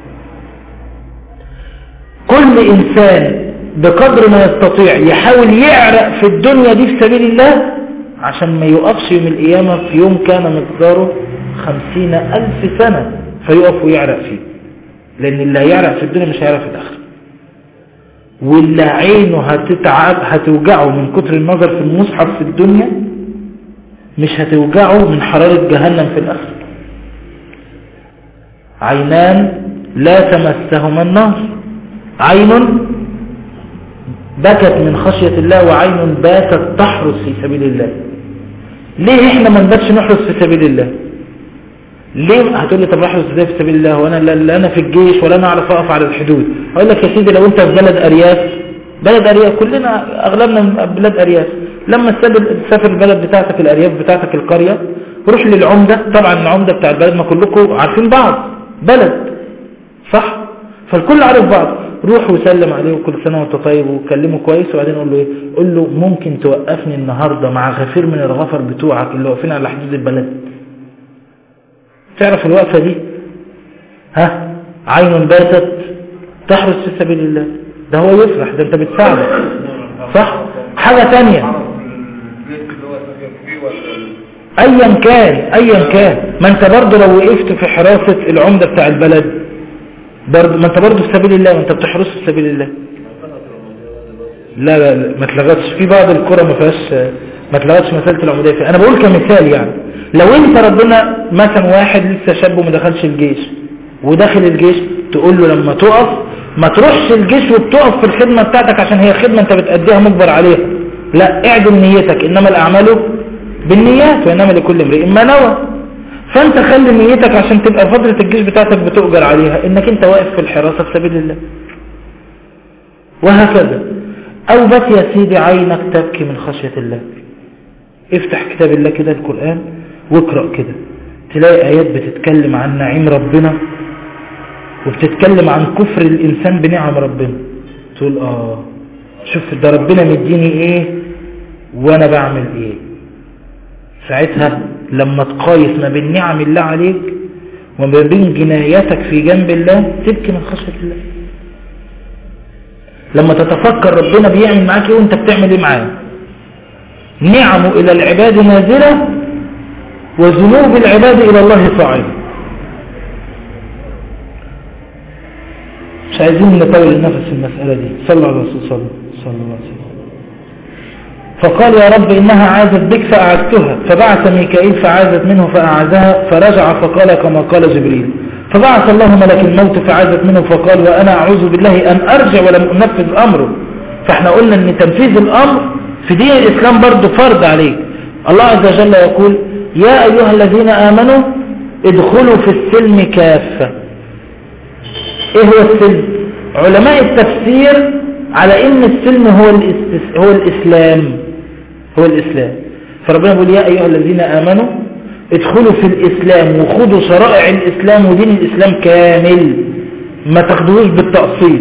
كل إنسان بقدر ما يستطيع يحاول يعرق في الدنيا دي في سبيل الله عشان ما يقفش يوم القيامة في يوم كان مقداره 50,000 سنة فيقف ويعرق فيه. لأن اللي هيعرق في الدنيا مش هيعرق في الآخرة، واللي عينه هتوجعه من كتر النظر في المصحف في الدنيا مش هتوجعه من حرارة جهنم في الآخرة. عينان لا تمسهما النار، عين بكت من خشية الله وعين باتت تحرس في سبيل الله. ليه احنا ما نباتش نحرس في سبيل الله؟ ليه؟ هتقول لي طب احرس ازاي في سبيل الله وانا لا انا في الجيش ولا انا اعرف اقف على الحدود؟ اقول لك يا سيدي لو انت في بلد ارياف كلنا اغلبنا بلاد ارياف، لما تسافر البلد بتاعتك الارياف بتاعتك القرية روح للعمدة. طبعا العمدة بتاع البلد ما كلكم عارفين بعض، بلد صح؟ فالكل عارف بعض. روح وسلم عليه وكل سنة وانت طيب وكلمه كويس، وبعدين قول له ايه؟ قول له ممكن توقفني النهاردة مع غفير من الغفر بتوعك اللي واقفين على حدود البلد. تعرف الوقفة دي؟ عين باتت تحرس في سبيل الله. ده هو يفرح، ده انت بتساعده صح؟ حاجة تانية ايا كان ما انت برضه لو وقفت في حراسة العمدة بتاع البلد برضه ما انت برضه في سبيل الله، وانت بتحرس في سبيل الله. لا ما تلغتش في بعض القرى ما فيهاش، ما تلغتش مسألة العمودية فيها. انا بقول كمثال يعني لو انت ربنا مثلا واحد لسه شاب وما دخلش الجيش وداخل الجيش، تقول له لما تقف ما تروحش الجيش وبتقف في الخدمة بتاعتك عشان هي خدمة انت بتأديها مجبر عليها، لا اعدل نيتك، انما الاعمال بالنيات وانما لكل امرئ ما نوى. فانت خلي نيتك عشان تبقى فترة الجيش بتاعتك بتؤجر عليها انك انت واقف في الحراسة في سبيل الله، وهكذا. او بات يا سيدي عينك تبكي من خشية الله، افتح كتاب الله كده القرآن واقرأ كده، تلاقي آيات بتتكلم عن نعيم ربنا وبتتكلم عن كفر الإنسان بنعم ربنا. تقول شوف ده ربنا مديني ايه وانا بعمل ايه. ساعتها لما تقايس ما بين نعم الله عليك وما بين جناياتك في جنب الله تبكي من خشية الله. لما تتفكر ربنا بيعمل معاك ايه وانت بتعمل ايه معاه. نعمه الى العباد نازلة وذنوب العباد الى الله صاعدة. مش عايزين نطول النفس في المسألة دي. صلى على الرسول صلى الله عليه وسلم. فقال يا رب إنها عازت بك فأعزتها، فبعث ميكائيل فعازت منه فأعزها، فرجع فقال كما قال جبريل، فبعث الله ملك الموت فعازت منه فقال وأنا أعوذ بالله أن أرجع ولم أنفذ أمره. فاحنا قلنا أن تنفيذ الأمر في دين الإسلام برضو فرض عليك. الله عز وجل يقول يا أيها الذين آمنوا ادخلوا في السلم كافة. ايه هو السلم؟ علماء التفسير على ان السلم هو الاسلام، هو الاسلام. فربنا يقول يا ايها الذين امنوا ادخلوا في الاسلام وخذوا شرائع الاسلام ودين الاسلام كامل، ما تاخدوش بالتقسيط.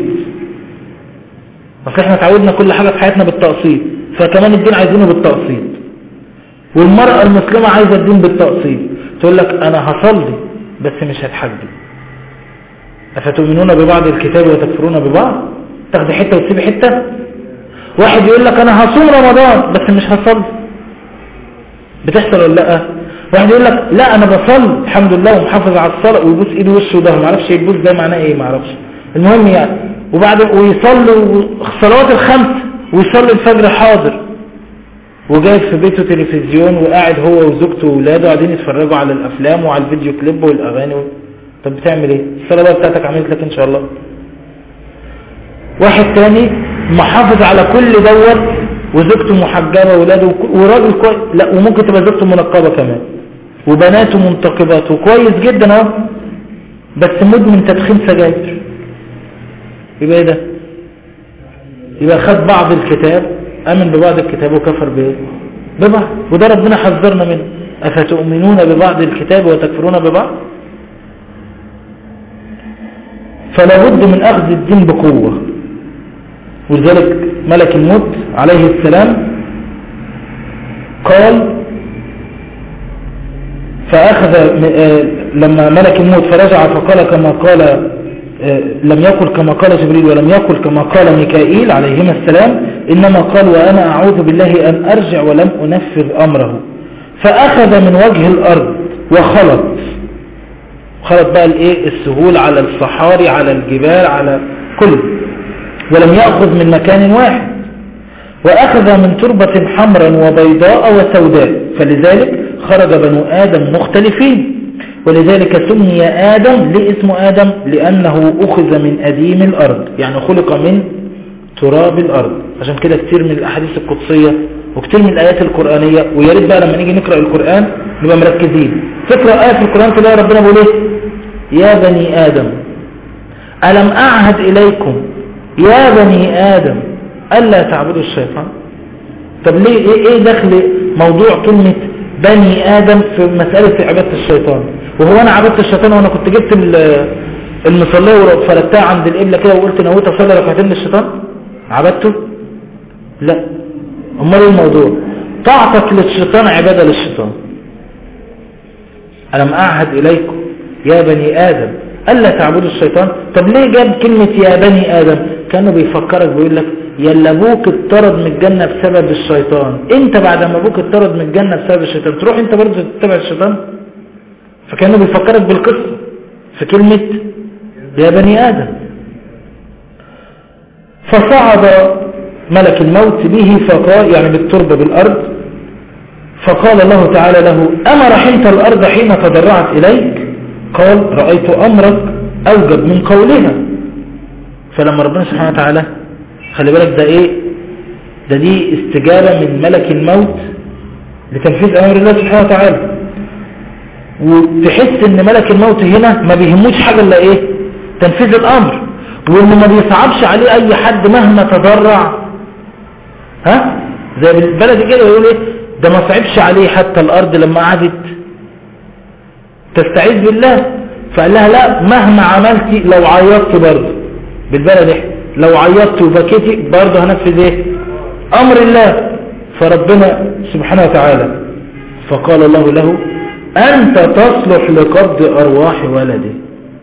بس احنا تعودنا كل حاجة في حياتنا بالتقسيط، فكمان الدين عايزينه بالتقسيط. والمرأة المسلمة عايزة الدين بالتقسيط، تقول لك انا هصلي بس مش هتحجب. أفتؤمنون ببعض الكتاب وتكفرون ببعض؟ تاخدي حتة وتسيبي حتة. واحد يقول لك أنا هصوم رمضان بس مش هصلي. بتحصل ولا لا؟ واحد يقول لك لا أنا بصلي الحمد لله ومحافظ على الصلاة ويبوس إيده وشه وده ما اعرفش يبوس ده معناه إيه ما اعرفش. المهم يعني ويصلي الصلوات الخمس ويصلي الفجر حاضر، وجايب في بيته تلفزيون وقاعد هو وزوجته وولاده قاعدين يتفرجوا على الأفلام وعلى الفيديو كليب والأغاني. طب بتعمل ايه؟ الصلاة بتاعتك عملت لك ان شاء الله. واحد تاني محافظ على كل دوت وزوجته محجبة وولاده وراجل كويس، لا وممكن تبقى زوجته منقبة كمان وبناته منتقبات وكويس جدا اهو، بس مدمن تدخين سجاير. يبقى ايه ده؟ يبقى خد بعض الكتاب، امن ببعض الكتاب وكفر ببعض، وده ربنا حذرنا منه. افتؤمنون ببعض الكتاب وتكفرون ببعض؟ فلا بد من اخذ الدين بقوة. ولذلك ملك الموت عليه السلام قال فأخذ لما ملك الموت فرجع فقال كما قال، لم يقل كما قال جبريل ولم يقل كما قال ميكائيل عليهما السلام، إنما قال وأنا أعوذ بالله أن أرجع ولم أنفذ أمره. فأخذ من وجه الأرض وخلط بقى السهول على الصحاري على الجبال على كل، ولم يأخذ من مكان واحد، وأخذ من تربة حمرا وبيضاء وسوداء، فلذلك خرج بنو آدم مختلفين. ولذلك سمي آدم لاسم آدم لأنه أخذ من أديم الأرض، يعني خلق من تراب الأرض. عشان كده كتير من الأحاديث القدسية وكتير من الآيات القرآنية، وياريت بقى لما نيجي نقرأ القرآن نبقى مركزين. تقرأ آية في القرآن تلاقي ربنا بيقول ايه؟ يا بني آدم ألم أعهد إليكم يا بني آدم ألا تعبدوا الشيطان. طب ليه ايه دخل موضوع كلمة بني آدم في مسألة عبادة الشيطان؟ وهو أنا عبدت الشيطان وأنا كنت جبت المصلية وفلتها عند القبلة كده وقلت نويت أصلي ركعتين للشيطان عبدته؟ لا. أمال الموضوع طاعتك للشيطان عبادة للشيطان. ألم أعهد إليكم يا بني آدم ألا تعبدوا الشيطان. طب ليه جاب كلمة يا بني آدم؟ كانوا بيفكرك بيقول لك يلا ابوك اتطرد من الجنة بسبب الشيطان، انت بعد ما ابوك اتطرد من الجنة بسبب الشيطان تروح انت برضه تتبع الشيطان. فكانوا بيفكرك بالقصة في كلمة يا بني آدم. فصعد ملك الموت به فقال، يعني بالتربة بالأرض، فقال الله تعالى له أما رحمت الأرض حين تضرعت إليك؟ قال رأيت أمرك أوجب من قولها. فلما ربنا سبحانه وتعالى خلي بالك ده ايه ده، دي استجابة من ملك الموت لتنفيذ أمر الله سبحانه وتعالى. وتحس ان ملك الموت هنا ما بيهموش حاجة الا ايه؟ تنفيذ الأمر، وانه ما بيصعبش عليه اي حد مهما تضرع. زي بالبلد كده يقول ايه ده ما صعبش عليه حتى الأرض لما قعدت تستعيذ بالله، فقال لها لا مهما عملتي لو عيطت برضه بالبلد احنا لو عيطت وبكيتي برضه هنفذ ايه؟ امر الله. فربنا سبحانه وتعالى فقال الله له انت تصلح لقبض ارواح ولدي،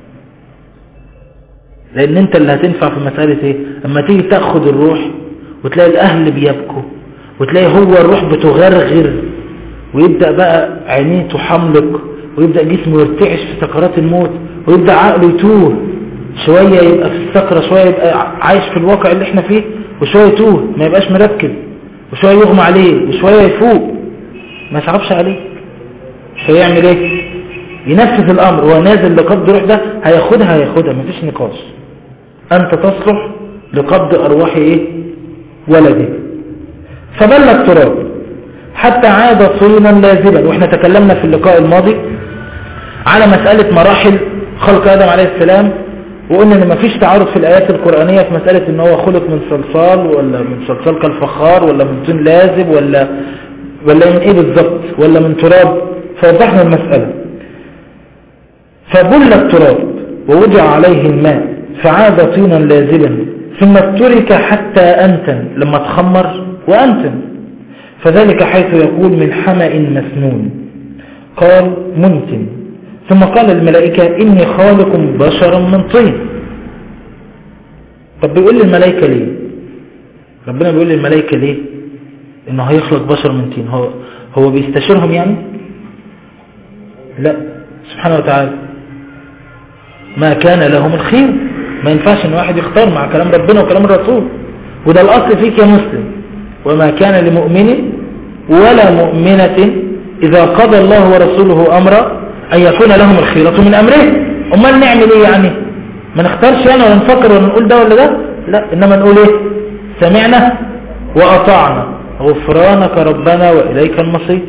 لان انت اللي هتنفع في مسألة ايه؟ اما تيجي تاخد الروح وتلاقي الاهل بيبكوا وتلاقي هو الروح بتغرغر ويبدأ بقى عينيه تحملق ويبدأ جسمه يرتعش في سكرات الموت ويبدأ عقله يتوه، شوية يبقى في السكرة، شوية يبقى عايش في الواقع اللي احنا فيه، وشوية يتوه ما يبقاش مركز، وشوية يغمى عليه، وشوية يفوق، ما يصعبش عليه. فيعمل ايه؟ ينفذ الامر. هو نازل لقبض روح ده هياخدها مفيش نقاش. انت تصلح لقبض ارواح ايه؟ ولدي. فبل التراب حتى عاد طينا لازبا. واحنا تكلمنا في اللقاء الماضي على مسألة مراحل خلق آدم عليه السلام، وقلنا ان مفيش تعارض في الآيات القرآنية في مسألة ان هو خلق من صلصال ولا من صلصال كالفخار ولا من طين لازب ولا من ايه بالضبط ولا من تراب. فوضحنا المسألة. فبل التراب ووضع عليه الماء فعاد طينا لازبا ثم ترك حتى أنتن، لما تخمر وأنتن، فذلك حيث يقول من حمأ مسنون. قال منتن. ثم قال الملائكة إني خالق بشرا من طين. طب بيقول للملائكة ليه؟ ربنا بيقول للملائكة ليه إنه هيخلق بشر من طين؟ هو بيستشيرهم يعني؟ لا سبحانه وتعالى ما كان لهم الخير. ما ينفعش إن واحد يختار مع كلام ربنا وكلام الرسول، وده الأصل فيك يا مسلم. وما كان لمؤمن ولا مؤمنة إذا قضى الله ورسوله أمرا أن يكون لهم الخيرة من أمره. أمال نعمل إيه يعني؟ ما نختارش يعني ولا نفكر ولا نقول ده ولا ده؟ لا، إنما نقول إيه؟ سمعنا وأطعنا غفرانك ربنا وإليك المصير.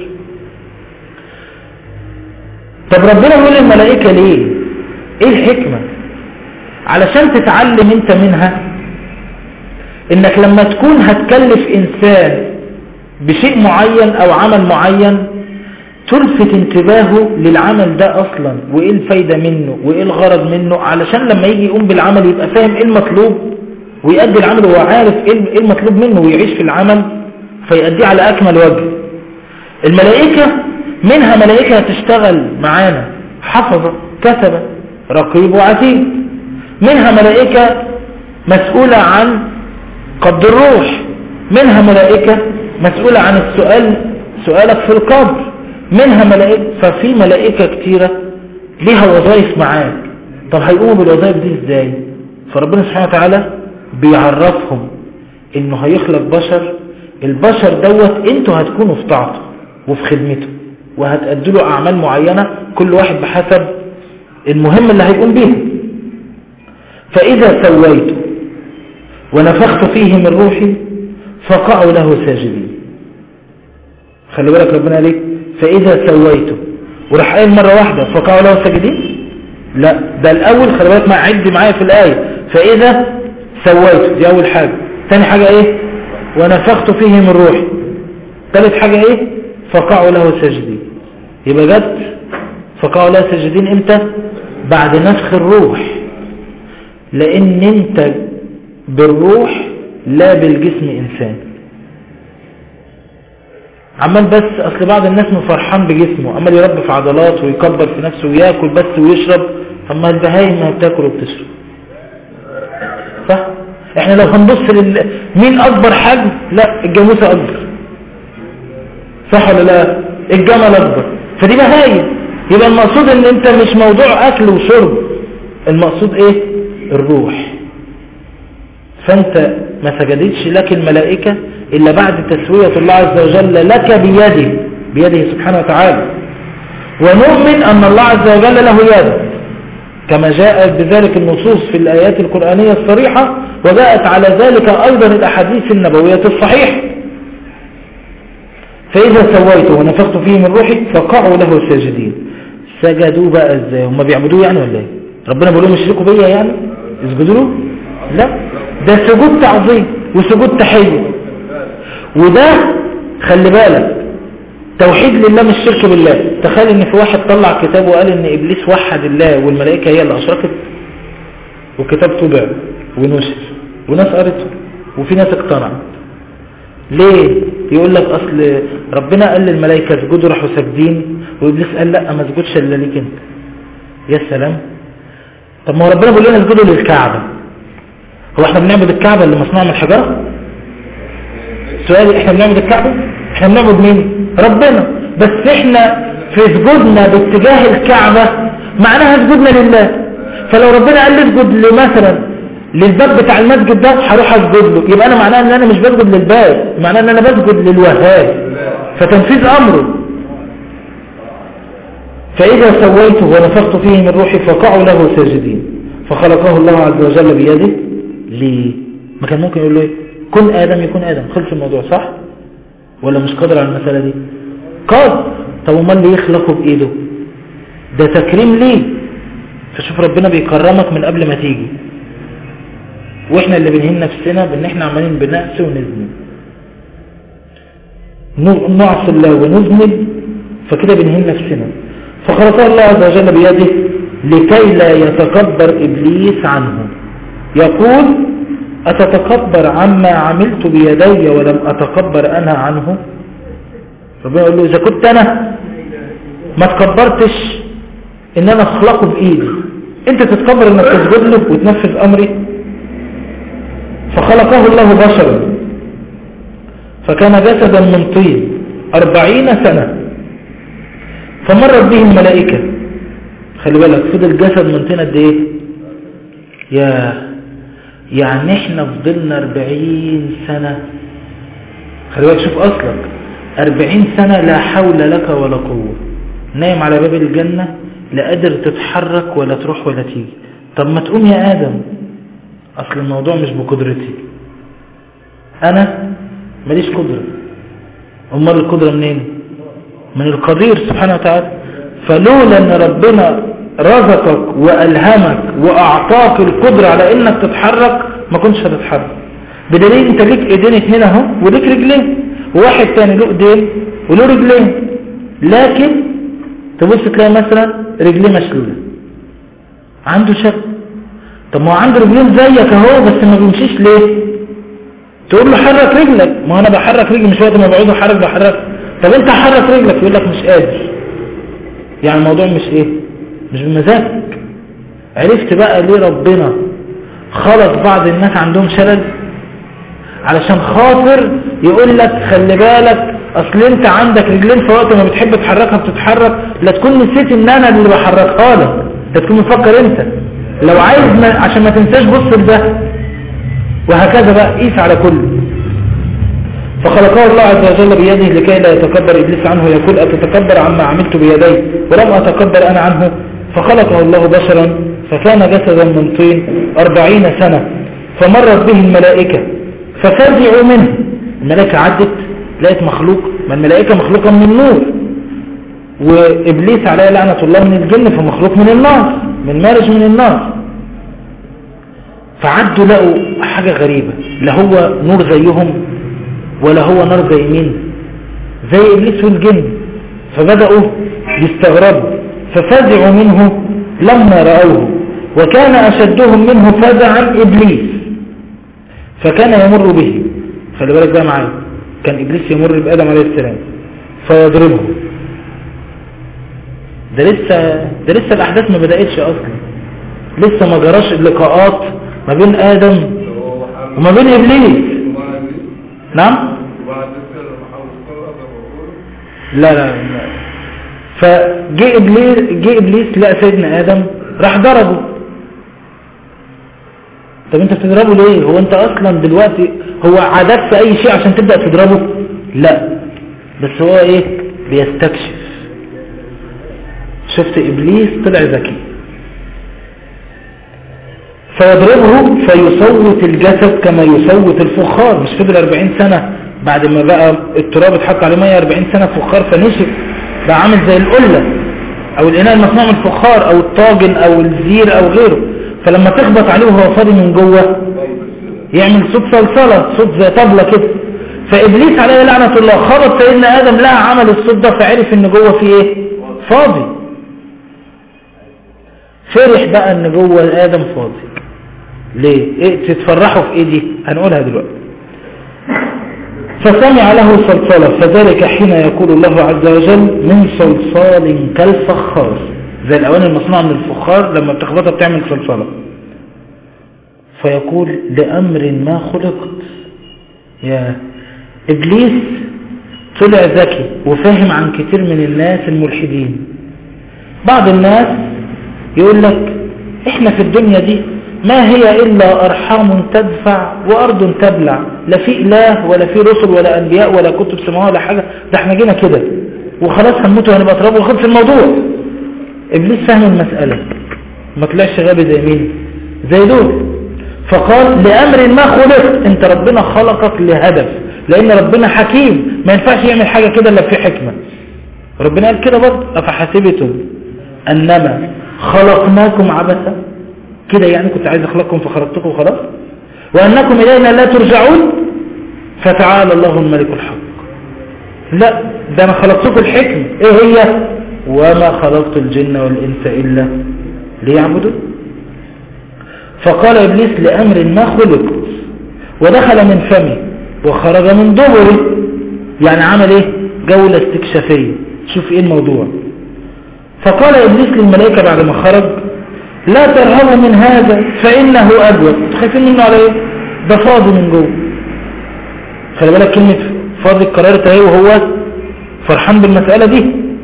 طب ربنا يقول للملائكة ليه؟ إيه الحكمة؟ علشان تتعلم انت منها انك لما تكون هتكلف انسان بشيء معين او عمل معين تلفت انتباهه للعمل ده اصلا وايه الفايدة منه وايه الغرض منه، علشان لما يجي يقوم بالعمل يبقى فاهم ايه المطلوب ويؤدي العمل وهو عارف ايه المطلوب منه ويعيش في العمل فيؤديه على اكمل وجه. الملائكة منها ملائكة هتشتغل معانا حفظة كتبة رقيب وعتيد، منها ملائكة مسؤولة عن قبض الروح، منها ملائكة مسؤولة عن سؤالك في القبر، منها ملائكة. ففي ملائكة كتيرة ليها وظائف معاك. طب هيقوموا بالوظائف دي ازاي؟ فربنا سبحانه وتعالى بيعرفهم انه هيخلق بشر، البشر دوت انتوا هتكونوا في طاعته وفي خدمته وهتأدوا له اعمال معينة كل واحد بحسب المهم اللي هيقوم بيه. فاذا سويته ونفخت فيه من روحي فقعوا له ساجدين. خلي بالك ربنا عليك فاذا سويته وراح قايل مرة واحدة فقعوا له ساجدين؟ لا، ده الاول خلي بالك عد معايا في الايه فاذا سويته دي اول حاجة، ثاني حاجة ايه؟ ونفخت فيه من روحي، ثالث حاجة ايه؟ فقعوا له ساجدين. يبقى جد فقعوا له ساجدين امتى؟ بعد نفخ الروح، لان انت بالروح لا بالجسم انسان. عمال بس اصل بعض الناس فرحان بجسمه عمال يربي في عضلات ويكبر في نفسه وياكل بس ويشرب، اما البهايم ما بتاكل وبتشرب صح؟ احنا لو هنبص مين اكبر حجم؟ لا الجاموسة اكبر صح ولا لا؟ الجمل اكبر، فدي بهايم. يبقى المقصود ان انت مش موضوع اكل وشرب، المقصود ايه؟ الروح. فانت ما سجدتش لك الملائكة الا بعد تسوية الله عز وجل لك بيده سبحانه وتعالى. ونؤمن ان الله عز وجل له يد كما جاءت بذلك النصوص في الآيات القرآنية الصريحة، وجاءت على ذلك أيضا الأحاديث النبوية الصحيحة. فإذا سويته ونفخت فيه من روحي فقعوا له ساجدين. سجدوا بقى ازاي؟ هم بيعبدوه يعني ولا ايه؟ ربنا بيقول لهم اشركوا بيا يعني اسجدوا له؟ لا، ده سجود تعظيم وسجود تحية. وده خلي بالك توحيد لله مش شرك بالله. تخيل ان في واحد طلع كتاب وقال ان ابليس وحد الله والملائكة هي اللي اشركت، وكتاب طبع ونشر وناس قرته وفي ناس اقتنعت. ليه؟ يقول لك اصل ربنا قال للملائكة اسجدوا راحوا ساجدين، وابليس قال لا ما اسجدش الا ليك انت. يا سلام. طب ما هو ربنا بيقول لنا اسجدوا للكعبة، هو احنا بنعبد الكعبة اللي مصنوعة من الحجارة؟ سؤالي احنا بنعبد الكعبة؟ احنا بنعبد مين؟ ربنا. بس احنا في سجودنا باتجاه الكعبة معناها سجودنا لله. فلو ربنا قال لي اسجد مثلا للباب بتاع المسجد ده هروح اسجد له، يبقى انا معناها ان انا مش بسجد للباب، معناها ان انا بسجد للوهاب، فتنفيذ امره. فاذا سويته ونفخت فيه من روحي فقعوا له ساجدين. فخلقه الله عز وجل بيده. ليه؟ ما كان ممكن يقول له ايه؟ كن ادم يكون ادم، خلص الموضوع صح؟ ولا مش قادر على المسألة دي؟ قادر. طب وما اللي يخلقه بايده؟ ده تكريم ليه. فشوف ربنا بيكرمك من قبل ما تيجي، واحنا اللي بنهين نفسنا بان احنا عمالين بنقسي ونذنب، نعصي الله ونذنب، فكده بنهين نفسنا. فخلقه الله عز وجل بيده لكي لا يتكبر ابليس عنه. يقول أتتكبر عما عملت بيدي ولم أتكبر أنا عنه؟ ربنا يقول له إذا كنت أنا ما تكبرتش إن أنا أخلقه بإيدي، أنت تتكبر إنك تسجد له وتنفذ أمري؟ فخلقه الله بشرا فكان جسدا من طين 40 سنة فمرت به الملائكة. خلي بالك فضل جسد من طين قد إيه؟ يعني احنا فضلنا 40 سنة. خلي بالك شوف اصلك 40 سنة لا حول لك ولا قوة، نايم على باب الجنة لا قادر تتحرك ولا تروح ولا تيجي. طب ما تقوم يا آدم، اصل الموضوع مش بقدرتي، انا ماليش قدرة. امال القدرة منين؟ من القدير سبحانه وتعالى. فلولا ان ربنا رزقك وألهمك وأعطاك القدرة على إنك تتحرك ما كنتش هتتحرك. بدليل انت ليك ايدين اتنين اهو وليك رجلين، وواحد تاني له ايدين وله رجلين، لكن تبص تلاقي مثلا رجليه مشلولة عنده شك. طب ما هو عنده رجلين زيك اهو بس ما بيمشيش ليه؟ تقول له حرك رجلك. ما انا بحرك رجلي مش وقت ما بعوز احرك بحرك. طب انت حرك رجلك، يقول لك مش قادر. يعني الموضوع مش ايه، مش بمزاجك. عرفت بقى ليه ربنا خلق بعض الناس عندهم شلل؟ علشان خاطر يقول لك خلي بالك اصل انت عندك رجلين في وقت ما بتحب تحركها بتتحرك، لا تكون نسيت ان انا اللي بحركها لك، لا تكون مفكر انت. لو عايز عشان ما تنساش بص لده، وهكذا بقى قيس على كله. فخلقه الله عز وجل بيده لكي لا يتكبر إبليس عنه، يقول أتتكبر عما عملت بيدي ولم أتكبر أنا عنه. فخلقه الله بشرا فكان جسدا من طين 40 سنة، فمرت به الملائكة ففزعوا منه. الملائكة عدت لقيت مخلوق، ما الملائكة مخلوقة من النور، وإبليس عليه لعنة الله من الجن فمخلوق من النار، من مارج من النار. فعدوا لقوا حاجة غريبة، لا هو نور زيهم ولا هو نار زي مين، زي إبليس والجن. فبدأوا يستغربوا ففزعوا منه لما رأوه، وكان أشدهم منه فزعا إبليس فكان يمر به. خلي بالك بقى معايا، كان إبليس يمر بآدم عليه السلام فيضربه. ده لسه الأحداث ما بدأتش أصلا، لسه ما جراش اللقاءات ما بين آدم وما بين إبليس. نعم لا فجاء إبليس لقى سيدنا آدم راح ضربه. طب انت بتضربه ليه؟ هو انت اصلا دلوقتي هو عادك في اي شيء عشان تبدأ تضربه؟ لا، بس هو ايه، بيستكشف. شفت إبليس طلع ذكي، فيضربه فيصوت الجسد كما يصوت الفخار. مش فضل 40 سنة بعد ما بقى التراب اتحط عليه ميه 40 سنة فخار فنشف، بقى عامل زي القلة او الاناء المصنوع من الفخار او الطاجن او الزير او غيره. فلما تخبط عليه وهو فاضي من جوه يعمل صوت صلصلة، صوت زي طبلة كده. فإبليس عليه لعنة الله خبط سيدنا آدم لقى عمل الصوت ده، فعرف ان جوه فيه ايه، فاضي. فرح بقى ان جوه آدم فاضي. ليه؟ إيه تتفرحوا في ايه دي؟ هنقولها دلوقتي. فسمع له صلصلة، فذلك حين يقول الله عز وجل من صلصال كالفخار، زي الأواني المصنوعة من الفخار لما بتخبطها بتعمل صلصلة. فيقول لأمر ما خلقت. يا إبليس طلع ذكي وفهم عن كتير من الناس الملحدين. بعض الناس يقول لك احنا في الدنيا دي ما هي إلا أرحام تدفع وأرض تبلع، لا في إله ولا في رسل ولا أنبياء ولا كتب سماوية ولا حاجة، ده احنا جينا كده وخلاص هنموت وهنبقى تراب وخلص الموضوع. إبليس فهم المسألة، ما طلعش غبي زي مين، زي دول. فقال لأمر ما خلقت، انت ربنا خلقك لهدف، لأن ربنا حكيم ما ينفعش يعمل حاجة كده إلا في حكمة. ربنا قال كده برضه أفحسبتم أنما خلقناكم عبثا، كده يعني كنت عايز أخلقكم فخلقتكم وخلاص، وأنكم إلينا لا ترجعون، فتعالى الله الملك الحق. لا، ده أنا خلقتكم الحكمة، إيه هي؟ وما خلقت الجن والإنس إلا ليعبدون. فقال إبليس لأمر ما خلقت، ودخل من فمي وخرج من دبري، يعني عمل إيه؟ جولة استكشافية، شوف إيه الموضوع. فقال إبليس للملائكة بعد ما خرج لا ترهبوا من هذا فإنه أجود. خايفين منه على إيه؟ ده فاضي من جوه. خلي بالك كلمة فاضي قررت اهي وهو فرحان بالمسألة دي،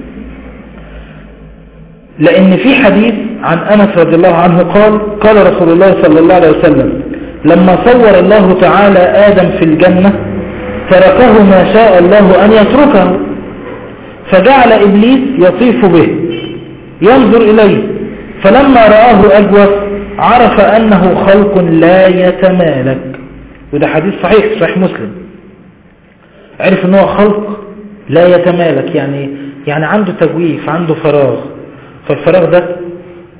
لأن في حديث عن أنس رضي الله عنه قال رسول الله صلى الله عليه وسلم لما صور الله تعالى آدم في الجنة تركه ما شاء الله أن يتركه، فجعل إبليس يطيف به ينظر إليه، فلما رآه أجوف عرف أنه خلق لا يتمالك. وده حديث صحيح مسلم. عرف أنه خلق لا يتمالك، يعني عنده تجويف، عنده فراغ. فالفراغ ده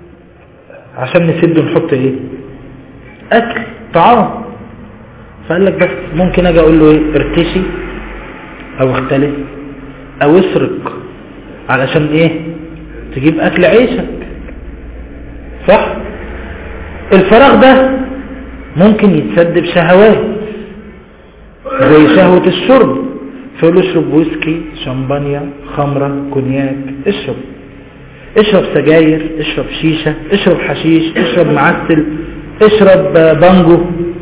عشان نسد ونحط ايه؟ اكل طعام. فقال لك بس ممكن اجي اقول له ايه؟ ارتشي او اختلف او اسرق علشان ايه؟ تجيب اكل عيشك، صح؟ الفراغ ده ممكن يتسد بشهوات زي شهوة الشرب، فيقول اشرب ويسكي، شمبانيا، خمرة، كونياك، اشرب سجاير، اشرب شيشة، اشرب حشيش، اشرب معسل، اشرب بانجو.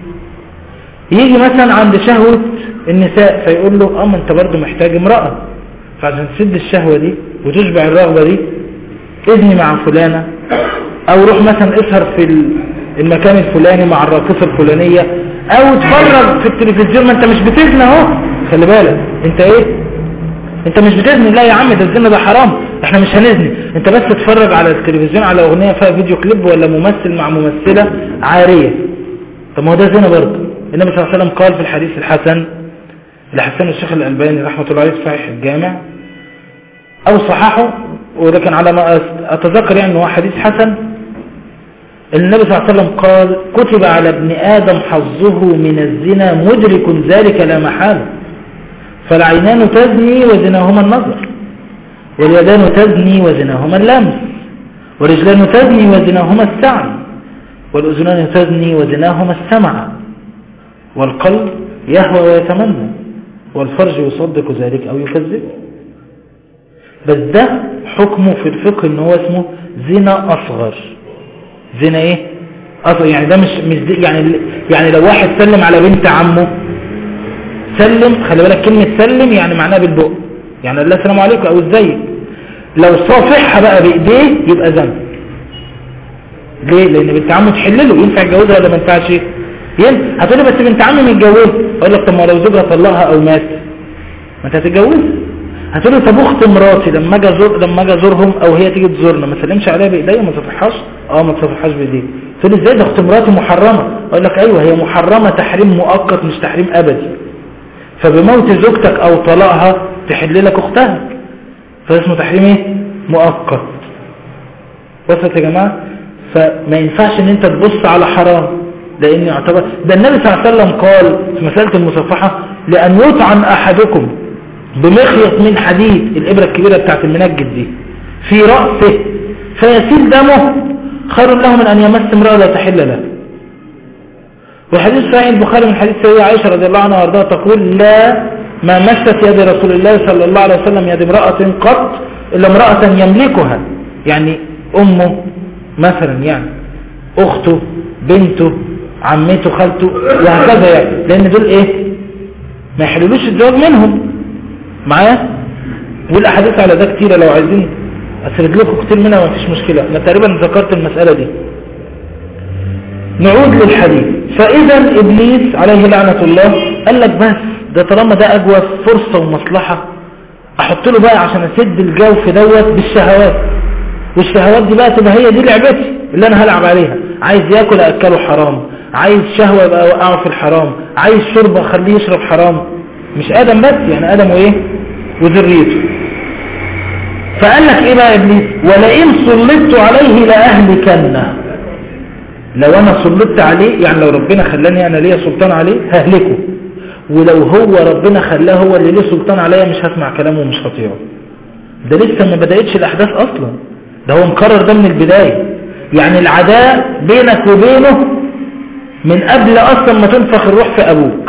يجي مثلا عند شهوة النساء فيقول له ما انت برضو محتاج امرأة، فعشان تسد الشهوة دي وتشبع الرغبة دي اذني مع فلانة، او روح مثلا اسهر في المكان الفلاني مع الراقصة الفلانية، او اتفرج في التلفزيون. ما انت مش بتزني اهو، خلي بالك انت ايه؟ انت مش بتزني. لا يا عم ده الزنا ده حرام، احنا مش هنزني، انت بس تتفرج على التلفزيون على اغنية فيها فيديو كليب ولا ممثل مع ممثلة عارية. طب ما هو ده زنا برضه. النبي صلى الله عليه وسلم قال في الحديث الحسن اللي حسنه الشيخ الألباني رحمة الله عليه في صحيح الجامع او صححه، وده كان على ما اتذكر يعني هو حديث حسن. النبي صلى الله عليه وسلم قال كتب على ابن آدم حظه من الزنا مدرك ذلك لا محالة، فالعينان تزني وزناهما النظر، واليدان تزني وزناهما اللمس، والرجلان تزني وزناهما السعي، والأذنان تزني وزناهما السمع، والقلب يهوى ويتمنى، والفرج يصدق ذلك أو يكذب. بس ده حكمه في الفقه ان هو اسمه زنا أصغر. زنا ايه؟ أصغر. يعني ده مش يعني لو واحد سلم على بنت عمه، سلم، خلي بالك كلمة سلم يعني معناها بالبق، يعني الله السلام عليكم او ازيك. لو صافحها بقى بايديه يبقى زنا. ليه؟ لان بنت عمه تحلله، ينفع يتجوزها ولا ما ينفعش؟ هتقول لي بس بنت عمي متجوزه، اقول لك طب ما لو زوجها طلقها او مات ما انت هتتجوزها. هتقول لي طب اخت مراتي لما اجي ازورهم او هي تيجي تزورنا ما سلمش عليها بايديا ما تصافحهاش؟ ما تصافحهاش بايديا. تقول لي ازاي ده اخت مراتي محرمه؟ اقول لك ايوه هي محرمه تحريم مؤقت مش تحريم ابدي، فبموت زوجتك او طلاقها تحل لك اختها، فاسمه تحريم ايه؟ مؤقت. وصلت يا جماعه؟ فما ينفعش ان انت تبص على حرام، لان يعتبر ده النبي صلى الله عليه وسلم قال في مساله المصافحه لان يطعن احدكم بمخيط من حديد، الابره الكبيره بتاعت المنجد دي، في راسه فيسيل دمه خير له من ان يمس امراه لا تحل له. والحديث صحيح البخاري من حديث سيدة عائشة رضي الله عنها وارضاها تقول لا ما مست يد رسول الله صلى الله عليه وسلم يد امرأة قط إلا امرأة يملكها، يعني أمه مثلا، يعني أخته، بنته، عمته، خالته، وهكذا يعني، لأن دول إيه؟ ما يحللوش الزواج منهم معايا. والأحاديث على ده كتيرة، لو عايزين أسرد لكم كتير منها ما فيش مشكلة، أنا تقريبا ذكرت المسألة دي. نعود للحديث. فإذا إبليس عليه لعنة الله قال لك بس ده طالما ده أجوى فرصة ومصلحة أحط له بقى عشان أسد الجوف دوت بالشهوات، والشهوات دي بقى تبقى هي دي لعبتي اللي أنا هلعب عليها. عايز يأكل أكله حرام، عايز شهوة يبقى أوقعه في الحرام، عايز شرب أخليه يشرب حرام. مش آدم بس، يعني آدم وإيه وذريته. فقال لك إيه بقى إبليس؟ ولئن سلطت عليه لأهلكنه. لو انا سلطت عليه، يعني لو ربنا خلاني انا ليا سلطان عليه ههلكه، ولو هو ربنا خلاه هو اللي ليه سلطان عليا مش هسمع كلامه ومش هطيعه. ده لسه ما بدأتش الاحداث اصلا، ده هو مقرر ده من البداية. يعني العداء بينك وبينه من قبل اصلا ما تنفخ الروح في ابوك.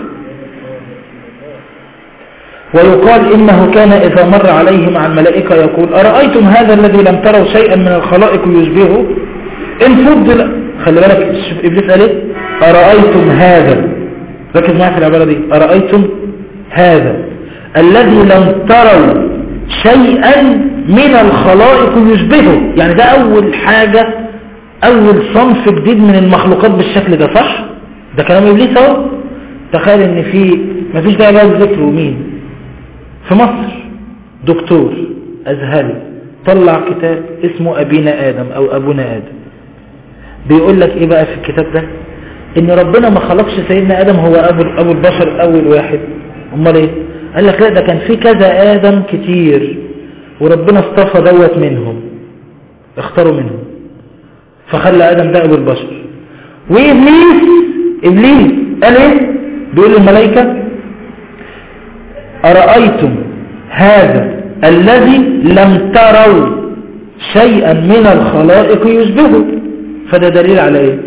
ويقال انه كان اذا مر عليه مع الملائكة يقول أرأيتم هذا الذي لم تروا شيئا من الخلائق يشبهه إن فضل. خلي بالك شوف إبليس قال إيه؟ أرأيتم هذا، ركز معي في العبارة دي، أرأيتم هذا الذي لم تروا شيئا من الخلائق يشبهه. يعني ده أول حاجة، أول صنف جديد من المخلوقات بالشكل ده، صح؟ ده كلام إبليس أهو. تخيل إن في مفيش داعي بقى ذكره مين في مصر دكتور أزهري طلع كتاب اسمه أبينا آدم أو أبونا آدم، بيقول لك ايه بقى في الكتاب ده؟ ان ربنا ما خلقش سيدنا ادم هو ابو البشر اول واحد. امال ايه؟ قال لك لا ده كان في كذا ادم كتير وربنا اصطفى دوت منهم، اختاروا منهم. فخلى آدم ده أبو البشر. وإبليس قال إيه؟ بيقول للملائكة أرأيتم هذا الذي لم تروا شيئا من الخلائق يشبهه. فده دليل على إيه؟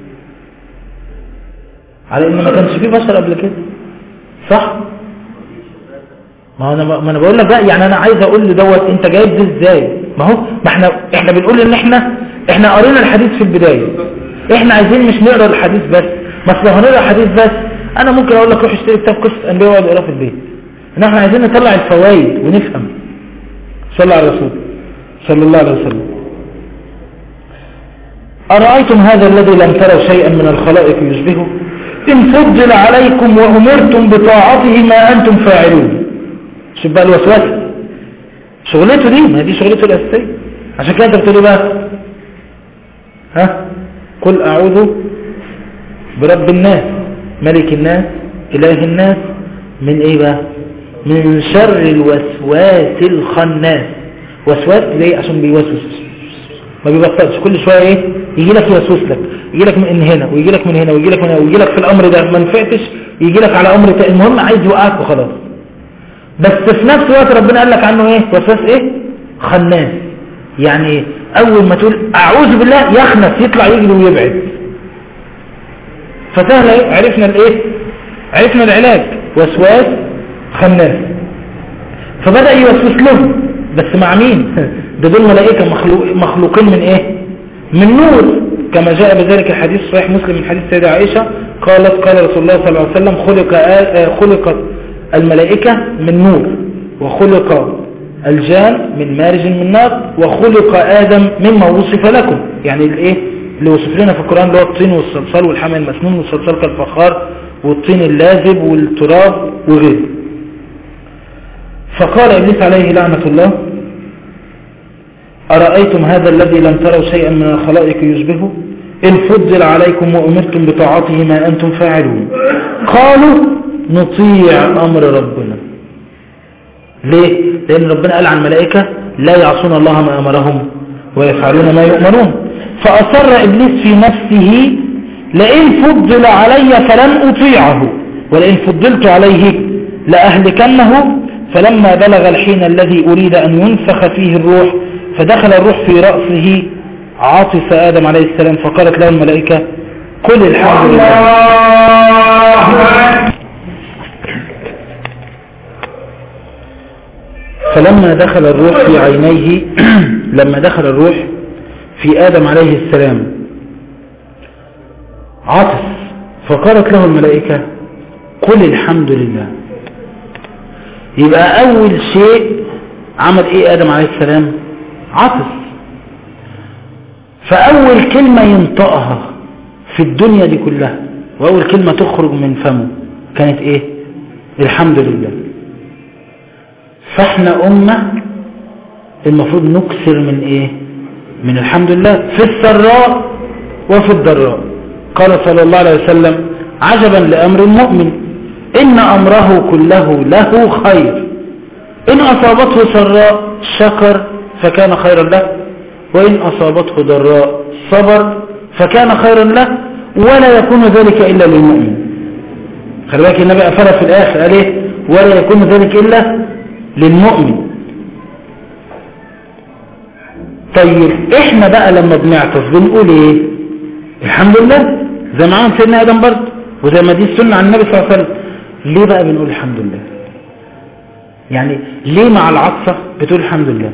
على إن ما كانش فيه بشر قبل كده، صح؟ ما أنا بقول لك بقى، يعني أنا عايز أقول لدوت أنت جايب ده إزاي؟ ما إحنا بنقول إن إحنا قرينا الحديث في البداية، إحنا عايزين مش نقرأ الحديث بس. ما لو هنقرأ الحديث بس أنا ممكن أقول لك روح اشتري كتاب قصة أنبياء واقعد اقراه في البيت. إن إحنا عايزين نطلع الفوائد ونفهم. صلى على الرسول صلى الله عليه وسلم. أرأيتم هذا الذي لم تروا شيئا من الخلائق يشبهه إن فضل عليكم وأمرتم بطاعته ما أنتم فاعلون. شوف بقى الوسوسة شغلته دي، ما دي شغلته الأساسية. عشان كده انت بتقول بقى قل أعوذ برب الناس ملك الناس إله الناس من إيه بقى؟ من شر الوسواس الخناس. وسواس ليه؟ عشان بيوسوس ما بيبطلش، كل شوية إيه؟ يجي لك يوسوس لك، يجي لك من هنا ويجي لك من هنا ويجي لك من هنا ويجي لك في الأمر ده ما نفعتش يجي لك على أمر تاني. المهم عايز يوقعك وخلاص. بس في نفس الوقت ربنا قال لك عنه ايه؟ وسواس ايه؟ خناس. يعني ايه؟ اول ما تقول اعوذ بالله يخنس، يطلع يجري ويبعد. فسهل ايه؟ عرفنا الايه؟ عرفنا العلاج، وسواس خناس. فبدأ يوسوس لهم، بس مع مين؟ ده دول ملائكة مخلوقين من ايه؟ من نور، كما جاء بذلك الحديث صحيح مسلم من حديث سيدة عائشة قالت قال رسول الله صلى الله عليه وسلم خلقت الملائكة من نور، وخلق الجان من مارج من نار، وخلق آدم مما وصف لكم. يعني الايه اللي وصف لنا في القرآن اللي هو الطين والصلصال والحمى المسنون والصلصال كالفخار والطين اللازب والتراب وغيره. فقال إبليس عليه لعنة الله أرأيتم هذا الذي لم تروا شيئا من الخلائق يشبهه إن فضل عليكم وأمرتم بطاعته ما أنتم فاعلون. قالوا نطيع أمر ربنا. ليه؟ لأن ربنا قال عن الملائكة لا يعصون الله ما أمرهم ويفعلون ما يؤمرون. فأصر إبليس في نفسه لئن فضل علي فلن أطيعه ولئن فضلت عليه لأهلكنه. فلما بلغ الحين الذي أريد أن ينفخ فيه الروح فدخل الروح في رأسه عاطف آدم عليه السلام فقالت له الملائكة قل الحمد لله. فلما دخل الروح في عينيه لما دخل الروح في آدم عليه السلام عطس فقالت له الملائكة قل الحمد لله. يبقى أول شيء عمل إيه آدم عليه السلام؟ عطس. فأول كلمة ينطقها في الدنيا دي كلها وأول كلمة تخرج من فمه كانت إيه؟ الحمد لله. فاحنا أمة المفروض نكسر من إيه؟ من الحمد لله في السراء وفي الضراء. قال صلى الله عليه وسلم عجبا لأمر المؤمن إن أمره كله له خير إن أصابته سراء شكر فكان خيرا له وإن أصابته ضراء صبر فكان خيرا له ولا يكون ذلك إلا للمؤمن. خلي بالك النبي أفرق في الآخر قال إيه؟ ولا يكون ذلك إلا للمؤمن. طيب إحنا بقى لما بنعطف بنقول إيه؟ الحمد لله زي ما عمل سيدنا آدم برضه وزي ما دي السنة عن النبي صلى الله عليه وسلم. ليه بقى بنقول الحمد لله؟ يعني ليه مع العطفة بتقول الحمد لله؟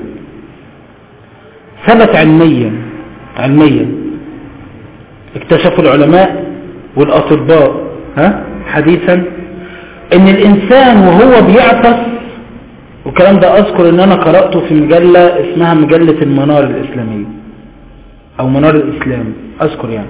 ثبت علميا اكتشفوا العلماء والأطباء حديثا ان الانسان وهو بيعطس والكلام ده اذكر ان انا قرأته في مجلة اسمها مجلة المنار الاسلامية او منار الاسلام اذكر يعني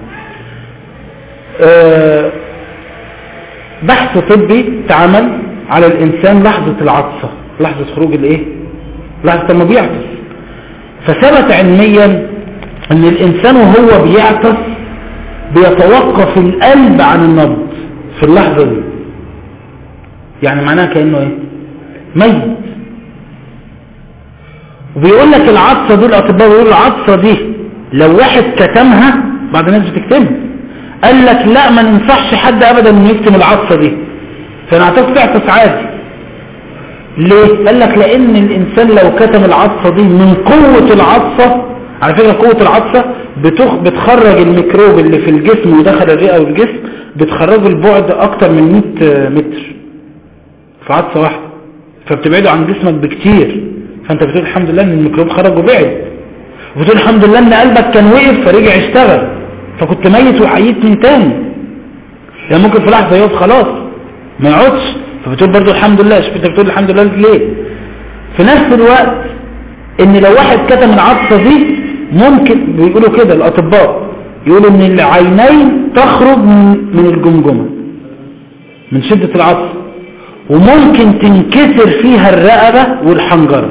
بحث طبي تعمل على الانسان لحظة العطسة لحظة خروج الايه لحظة ما بيعطس. فثبت علميا ان الانسان وهو بيعطس بيتوقف القلب عن النبض في اللحظة دي. يعني معناها كأنه ايه ميت. وبيقول لك العطسة دي الاطباء بيقولوا العطسة دي لو واحد كتمها، بعض الناس بتكتمها، قال لك لا ما ننصحش حد ابدا انه يكتم العطسة دي، فانا اعتقد تعطس عادي. ليه؟ قال لك لان الانسان لو كتم العطسة دي من قوة العطسة، على فكرة قوة العطسة بتخرج الميكروب اللي في الجسم ودخل الرئة والجسم، بتخرجه البعد اكتر من 100 متر في عطسة واحدة، فبتبعده عن جسمك بكتير. فانت بتقول الحمد لله ان الميكروب خرج وبعد، وبتقول الحمد لله ان قلبك كان وقف فرجع اشتغل، فكنت ميت وحييت من تاني. يعني ممكن في لحظة يقف خلاص ما يقعدش، فبتقول برضو الحمد لله. شوف انت بتقول الحمد لله ليه؟ في نفس الوقت ان لو واحد كتم العطسة دي، ممكن بيقولوا كده الاطباء، يقولوا ان العينين تخرج من الجمجمة من شدة العطسة، وممكن تنكسر فيها الرقبة والحنجرة،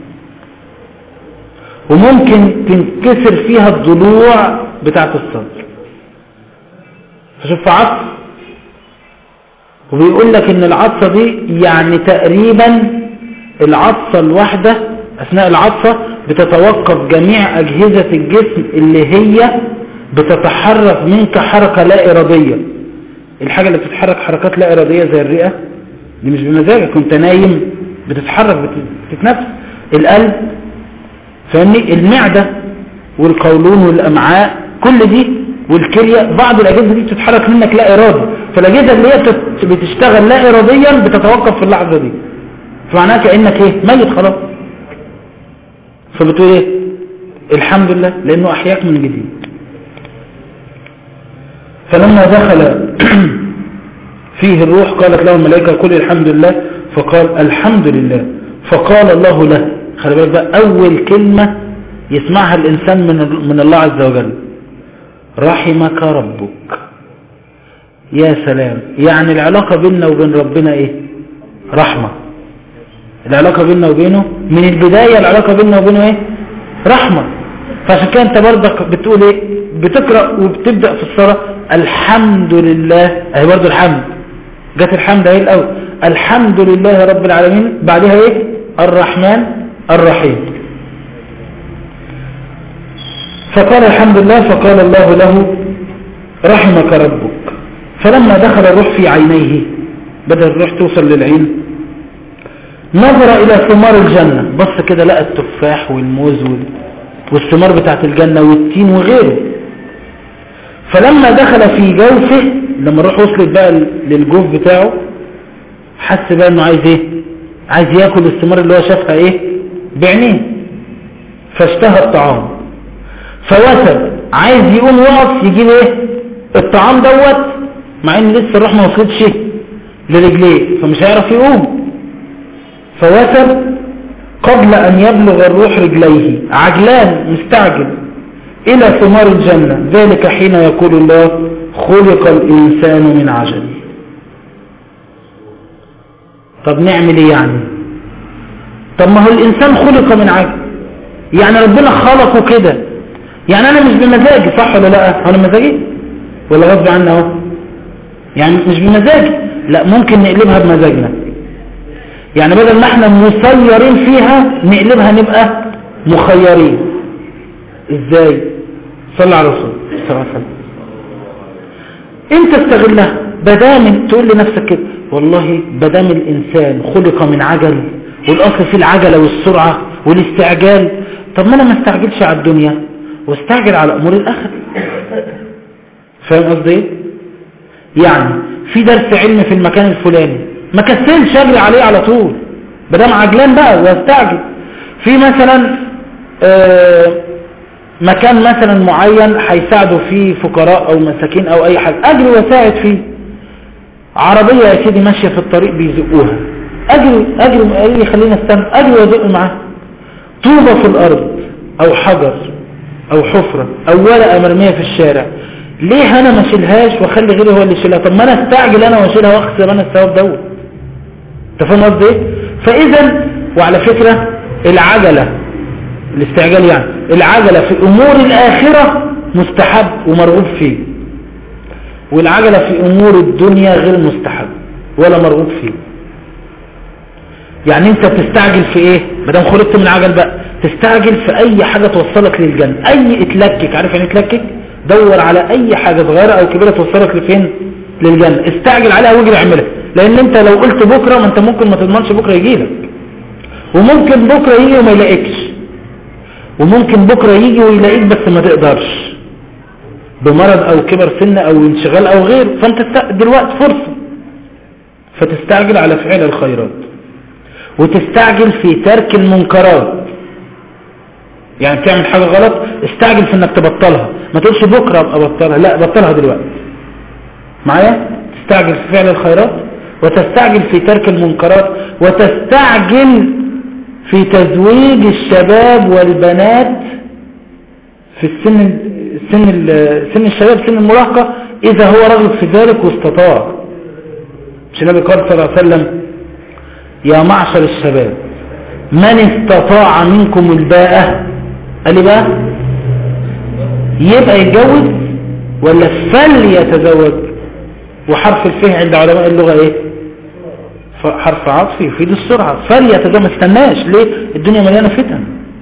وممكن تنكسر فيها الضلوع بتاعت الصدر. فشوف عطس، وبيقول لك ان العطسة دي يعني تقريبا العطسة الواحدة اثناء العطسة بتتوقف جميع اجهزة الجسم اللي هي بتتحرك منك حركة لا ارادية. الحاجة اللي بتتحرك حركات لا ارادية زي الرئة دي مش بمزاجك، كنت نايم بتتحرك بتتنفس. القلب فاهمني، المعدة والقولون والامعاء كل دي والكلية، بعض الاجهزة دي بتتحرك منك لا ارادي، فالاجهزة اللي هي بتشتغل لا اراديا بتتوقف في اللحظة دي، فمعناها كأنك ايه ميت خلاص. فبتقول ايه الحمد لله لانه احياك من جديد. فلما دخل فيه الروح قالت له الملائكة قل الحمد لله، فقال الحمد لله، فقال الله له. خلي بالك بقى، اول كلمة يسمعها الانسان من الله عز وجل، رحمك ربك. يا سلام، يعني العلاقة بيننا وبين ربنا ايه؟ رحمة. العلاقة بيننا وبينه من البداية، العلاقة بيننا وبينه ايه؟ رحمة. فعشان كده انت برضك بتقول ايه؟ بتقرأ وبتبدأ في الصلاة الحمد لله، اهي برضو الحمد جت، الحمد اهي الاول، الحمد لله رب العالمين، بعدها ايه؟ الرحمن الرحيم. فقال الحمد لله، فقال الله له رحمك ربك. فلما دخل الروح في عينيه، بدأ الروح توصل للعين، نظر إلى ثمار الجنة، بص كده لقى التفاح والموز والثمار بتاعت الجنة والتين وغيره. فلما دخل في جوفه، لما الروح وصلت بقى للجوف بتاعه، حس بقى انه عايز ايه؟ عايز ياكل الثمار اللي هو شافها ايه؟ بعينيه. فاشتهى الطعام، فوثب عايز يقوم يقف يجيب ايه؟ الطعام دوت، مع ان لسه الروح ما وصلتش لرجليه فمش هيعرف يقوم. فوثب قبل ان يبلغ الروح رجليه، عجلان مستعجل الى ثمار الجنة، ذلك حين يقول الله خلق الانسان من عجل. طب نعمل ايه يعني؟ طب ما هو الانسان خلق من عجل، يعني ربنا خلقه كده، يعني انا مش بمزاجي، صح ولا لا؟ انا مزاجي ولا غصب عني اهو؟ يعني مش بمزاجي، لا ممكن نقلبها بمزاجنا، يعني بدل ما احنا مسيرين فيها نقلبها نبقى مخيرين. ازاي؟ صلى على الرسول صلى الله عليه وسلم. انت استغلها، بدام تقول لنفسك كده والله بدام الانسان خلق من عجل، والاصل في العجلة والسرعة والاستعجال، طب ما انا ما استعجلش على الدنيا واستعجل على امور الاخره. فاهم قصدي ايه؟ يعني في درس علم في المكان الفلاني، ما كسلش اجري عليه على طول بدام عجلان بقى واستعجل. في مثلا مكان مثلا معين هيساعدوا فيه فقراء او مساكين او اي حاجه، اجري واساعد فيه. عربيه يا سيدي ماشيه في الطريق بيزقوها، اجري خلينا استنى، اجري وازق معاه. طوبه في الارض او حجر او حفره او ورقه مرميه في الشارع، ليه انا ما اشيلهاش واخلي غيري هو اللي يشيلها؟ طب ما انا استعجل انا واشيلها واخسر انا الثواب دوت. انت فاهم قصدي ايه؟ فاذا وعلى فكره العجله، الاستعجال يعني العجله في امور الاخره مستحب ومرغوب فيه، والعجله في امور الدنيا غير مستحب ولا مرغوب فيه. يعني انت بتستعجل في ايه؟ ما دام خلقت من عجل بقى، تستعجل في اي حاجة توصلك للجنة، اي اتلكك، عارف يعني اتلكك؟ دور على اي حاجة صغيرة او كبيرة توصلك لفين؟ للجنة، استعجل عليها واجري اعملها. لان انت لو قلت بكرة، ما انت ممكن ما تضمنش بكرة يجيلك، وممكن بكرة يجي وما يلاقيكش، وممكن بكرة يجي ويلاقيك بس ما تقدرش بمرض او كبر سن او انشغال او غير. فانت دلوقتي فرصة، فتستعجل على فعل الخيرات، وتستعجل في ترك المنكرات. يعني بتعمل حاجة غلط، استعجل في انك تبطلها، ما تقولش بكرة ابقى ابطلها، لا بطلها دلوقتي معايا. تستعجل في فعل الخيرات، وتستعجل في ترك المنكرات، وتستعجل في تزويج الشباب والبنات في سن الشباب، سن المراهقة، إذا هو رغب في ذلك واستطاع. مش النبي قال صلى الله عليه وسلم: يا معشر الشباب من استطاع منكم الباءة، قال لي بقى يبقى يتجوز ولا فليتزوج؟ وحرف الفه عند علماء اللغة ايه؟ حرف عطفي يفيد السرعة. فليتزوج، ما استناش. ليه؟ الدنيا مليانة فتن.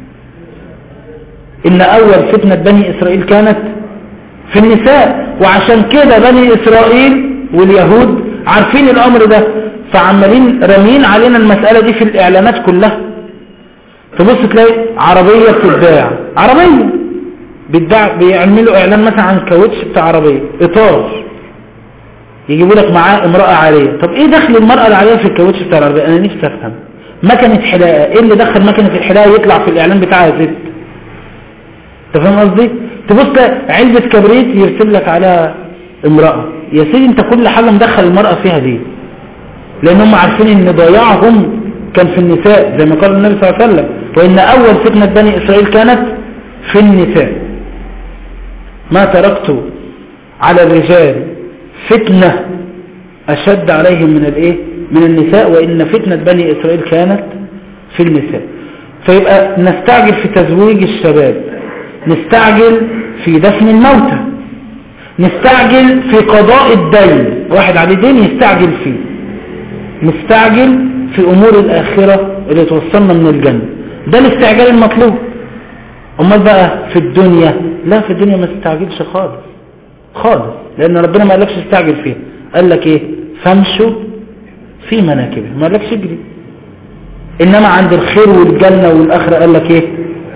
إن أول فتنة بني إسرائيل كانت في النساء، وعشان كده بني إسرائيل واليهود عارفين الأمر ده، فعمالين رمين علينا المسألة دي في الإعلانات كلها. تبص تلاقي عربية بتتباع، عربية بتباع، بيعملوا إعلان مثلا عن كاوتش بتاع عربية، إطار، يجيبوا لك معاه امرأة عارية. طب إيه دخل المرأة العارية في الكاوتش بتاع العربية؟ أنا نفسي أفهم. مكنة حلاقة، إيه اللي دخل مكنة الحلاقة يطلع في الإعلان بتاعها زيت؟ انت فاهم قصدي؟ تبص علبة كبريت يرسل لك عليها امرأة. يا سيدي انت كل حاجة مدخل المرأة فيها دي، لان هم عارفين ان ضياعهم كان في النساء، زي ما قال النبي صلى الله عليه وسلم: وان اول فتنة بني اسرائيل كانت في النساء. ما تركت على الرجال فتنة اشد عليهم من الايه؟ من النساء، وان فتنة بني اسرائيل كانت في النساء. فيبقى نستعجل في تزويج الشباب، نستعجل في دفن الموتى، نستعجل في قضاء الدين، واحد عليه دين يستعجل فيه، نستعجل في أمور الآخرة اللي توصلنا من الجنة. ده الاستعجال المطلوب. أمال بقى في الدنيا، لا، في الدنيا ما تستعجلش خالص خالص، لأن ربنا ما قالكش استعجل فيها. قال لك إيه؟ فامشوا في مناكبه، ما قالكش اجري. إنما عند الخير والجنة والآخرة قال لك إيه؟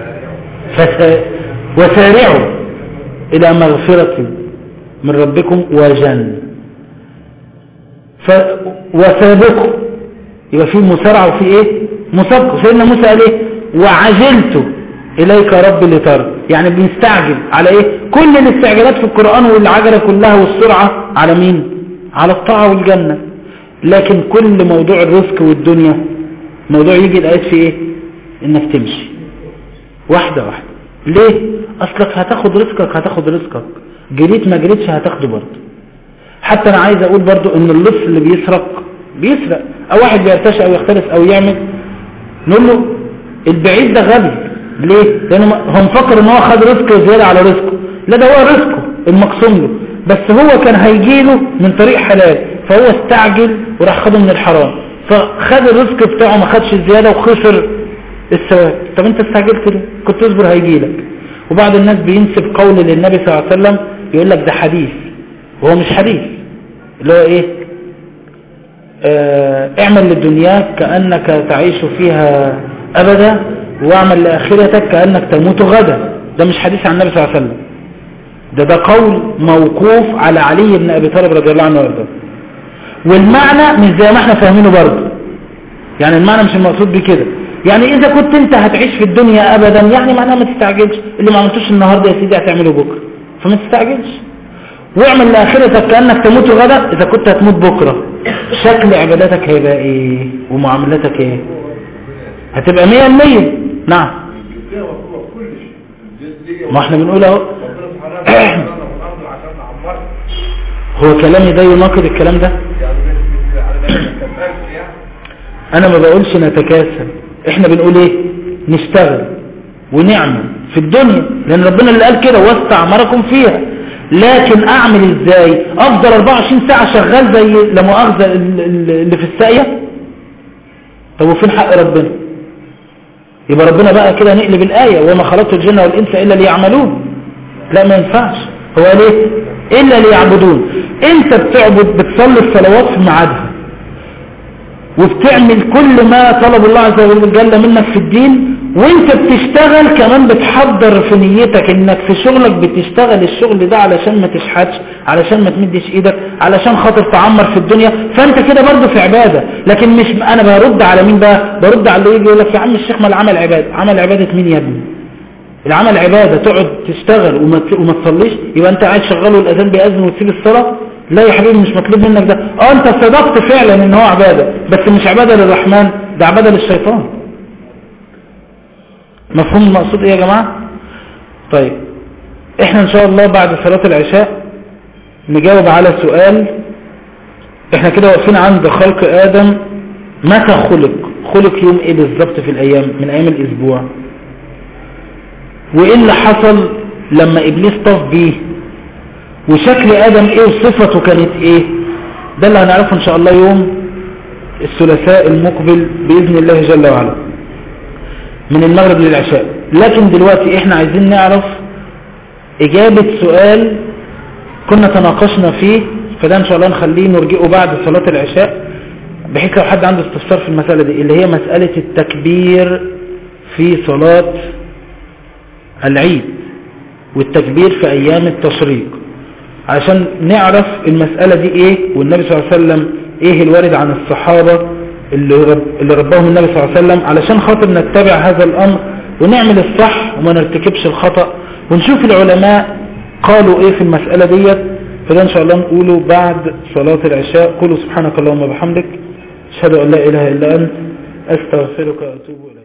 وسارعوا إلى مغفرة من ربكم وجنة. وسابقوا، يبقى فيه مسارعة وفيه ايه؟ مسابقة. سيدنا موسى قال ايه؟ وعجلت إليك ربي لترضى. يعني بنستعجل على ايه؟ كل الاستعجالات في القرآن والعجلة كلها والسرعة على مين؟ على الطاعة والجنة. لكن كل موضوع الرزق والدنيا موضوع يجي الآيات في ايه؟ انك تمشي واحدة واحدة. ليه؟ اصلك هتاخد رزقك، جريت ما جريتش هتاخده برضه. حتى انا عايز اقول برضه ان اللص اللي بيسرق او واحد بيرتشي او يختلس او يعمل، نقول له البعيد ده غبي. ليه؟ لانه هو مفكر ان هو خد رزقه زيادة على رزقه. لا، ده هو رزقه المقسوم له، بس هو كان هيجيله من طريق حلال، فهو استعجل وراح خده من الحرام، فخد الرزق بتاعه ما خدش الزيادة وخسر الثواب. طب انت استعجلت ليه؟ كنت تصبر هيجيلك. وبعض الناس بينسب قول للنبي صلى الله عليه وسلم، يقول لك ده حديث، وهو مش حديث. اللي هو ايه؟ اعمل للدنيا كأنك تعيش فيها ابدا، واعمل لآخرتك كأنك تموت غدا. ده مش حديث عن النبي صلى الله عليه وسلم، ده قول موقوف على علي بن ابي طالب رضي الله عنه وارضاه. والمعنى مش زي ما احنا فاهمينه برضه، يعني المعنى مش المقصود بكده. يعني اذا كنت انت هتعيش في الدنيا ابدا، يعني معناها ما تستعجلش. اللي ما عملتوش النهارده يا سيدي هتعمله بكره، فما تستعجلش. واعمل لاخرتك كانك تموت غدا. اذا كنت هتموت بكره، شكل عباداتك هيبقى ايه؟ ومعاملاتك ايه؟ هتبقى 100%. نعم، ما احنا بنقول اهو. هو كلامي ده يناقض الكلام ده؟ انا ما بقولش نتكاسل، احنا بنقول ايه؟ نشتغل ونعمل في الدنيا، لان ربنا اللي قال كده واستعمركم فيها. لكن اعمل ازاي؟ افضل 24 ساعة شغال زي لا مؤاخذة اللي في الساقية؟ طب وفين حق ربنا؟ يبقى ربنا بقى كده نقلب الآية وما خلقت الجن والإنس إلا ليعملون. لا ما ينفعش. هو ليه إلا ليعبدون؟ انت بتصلي الصلوات في ميعادها وبتعمل كل ما طلب الله عز وجل منك في الدين، وانت بتشتغل كمان بتحضر في نيتك انك في شغلك بتشتغل الشغل ده علشان ما تشحتش، علشان ما تمدش ايدك، علشان خاطر تعمر في الدنيا، فانت كده برضو في عبادة. لكن مش انا برد على مين بقى؟ برد على اللي يجي يقول لك يا عم الشيخ ما العمل عبادة. عمل عبادة مين يا ابني؟ العمل عبادة تقعد تشتغل وما تصليش؟ يبقى انت قاعد شغال والاذان بيأذن وتسيب الصلاة؟ لا يا حبيبي مش مطلوب منك ده. انت صدقت فعلا ان هو عبادة، بس مش عبادة للرحمن، ده عبادة للشيطان. مفهوم المقصود ايه يا جماعة؟ طيب احنا ان شاء الله بعد صلاة العشاء نجاوب على سؤال. احنا كده واقفين عند خلق آدم. متى خلق يوم ايه بالظبط في الايام من ايام الاسبوع؟ وايه اللي حصل لما ابليس طاف بيه؟ وشكل آدم ايه وصفته كانت ايه؟ ده اللي هنعرفه ان شاء الله يوم الثلاثاء المقبل بإذن الله جل وعلا من المغرب للعشاء. لكن دلوقتي احنا عايزين نعرف اجابة سؤال كنا تناقشنا فيه، فده ان شاء الله نخليه نرجئه بعد صلاة العشاء، بحيث لو حد عنده استفسار في المسألة دي اللي هي مسألة التكبير في صلاة العيد والتكبير في ايام التشريق، عشان نعرف المسألة دي ايه، والنبي صلى الله عليه وسلم ايه الوارد عن الصحابة اللي رباهم النبي صلى الله عليه وسلم، علشان خاطر نتبع هذا الامر ونعمل الصح وما نرتكبش الخطأ، ونشوف العلماء قالوا ايه في المسألة ديت. فده ان شاء الله نقوله بعد صلاة العشاء. قولوا سبحانك اللهم وبحمدك، اشهد ان لا اله الا انت، استغفرك واتوب اليك.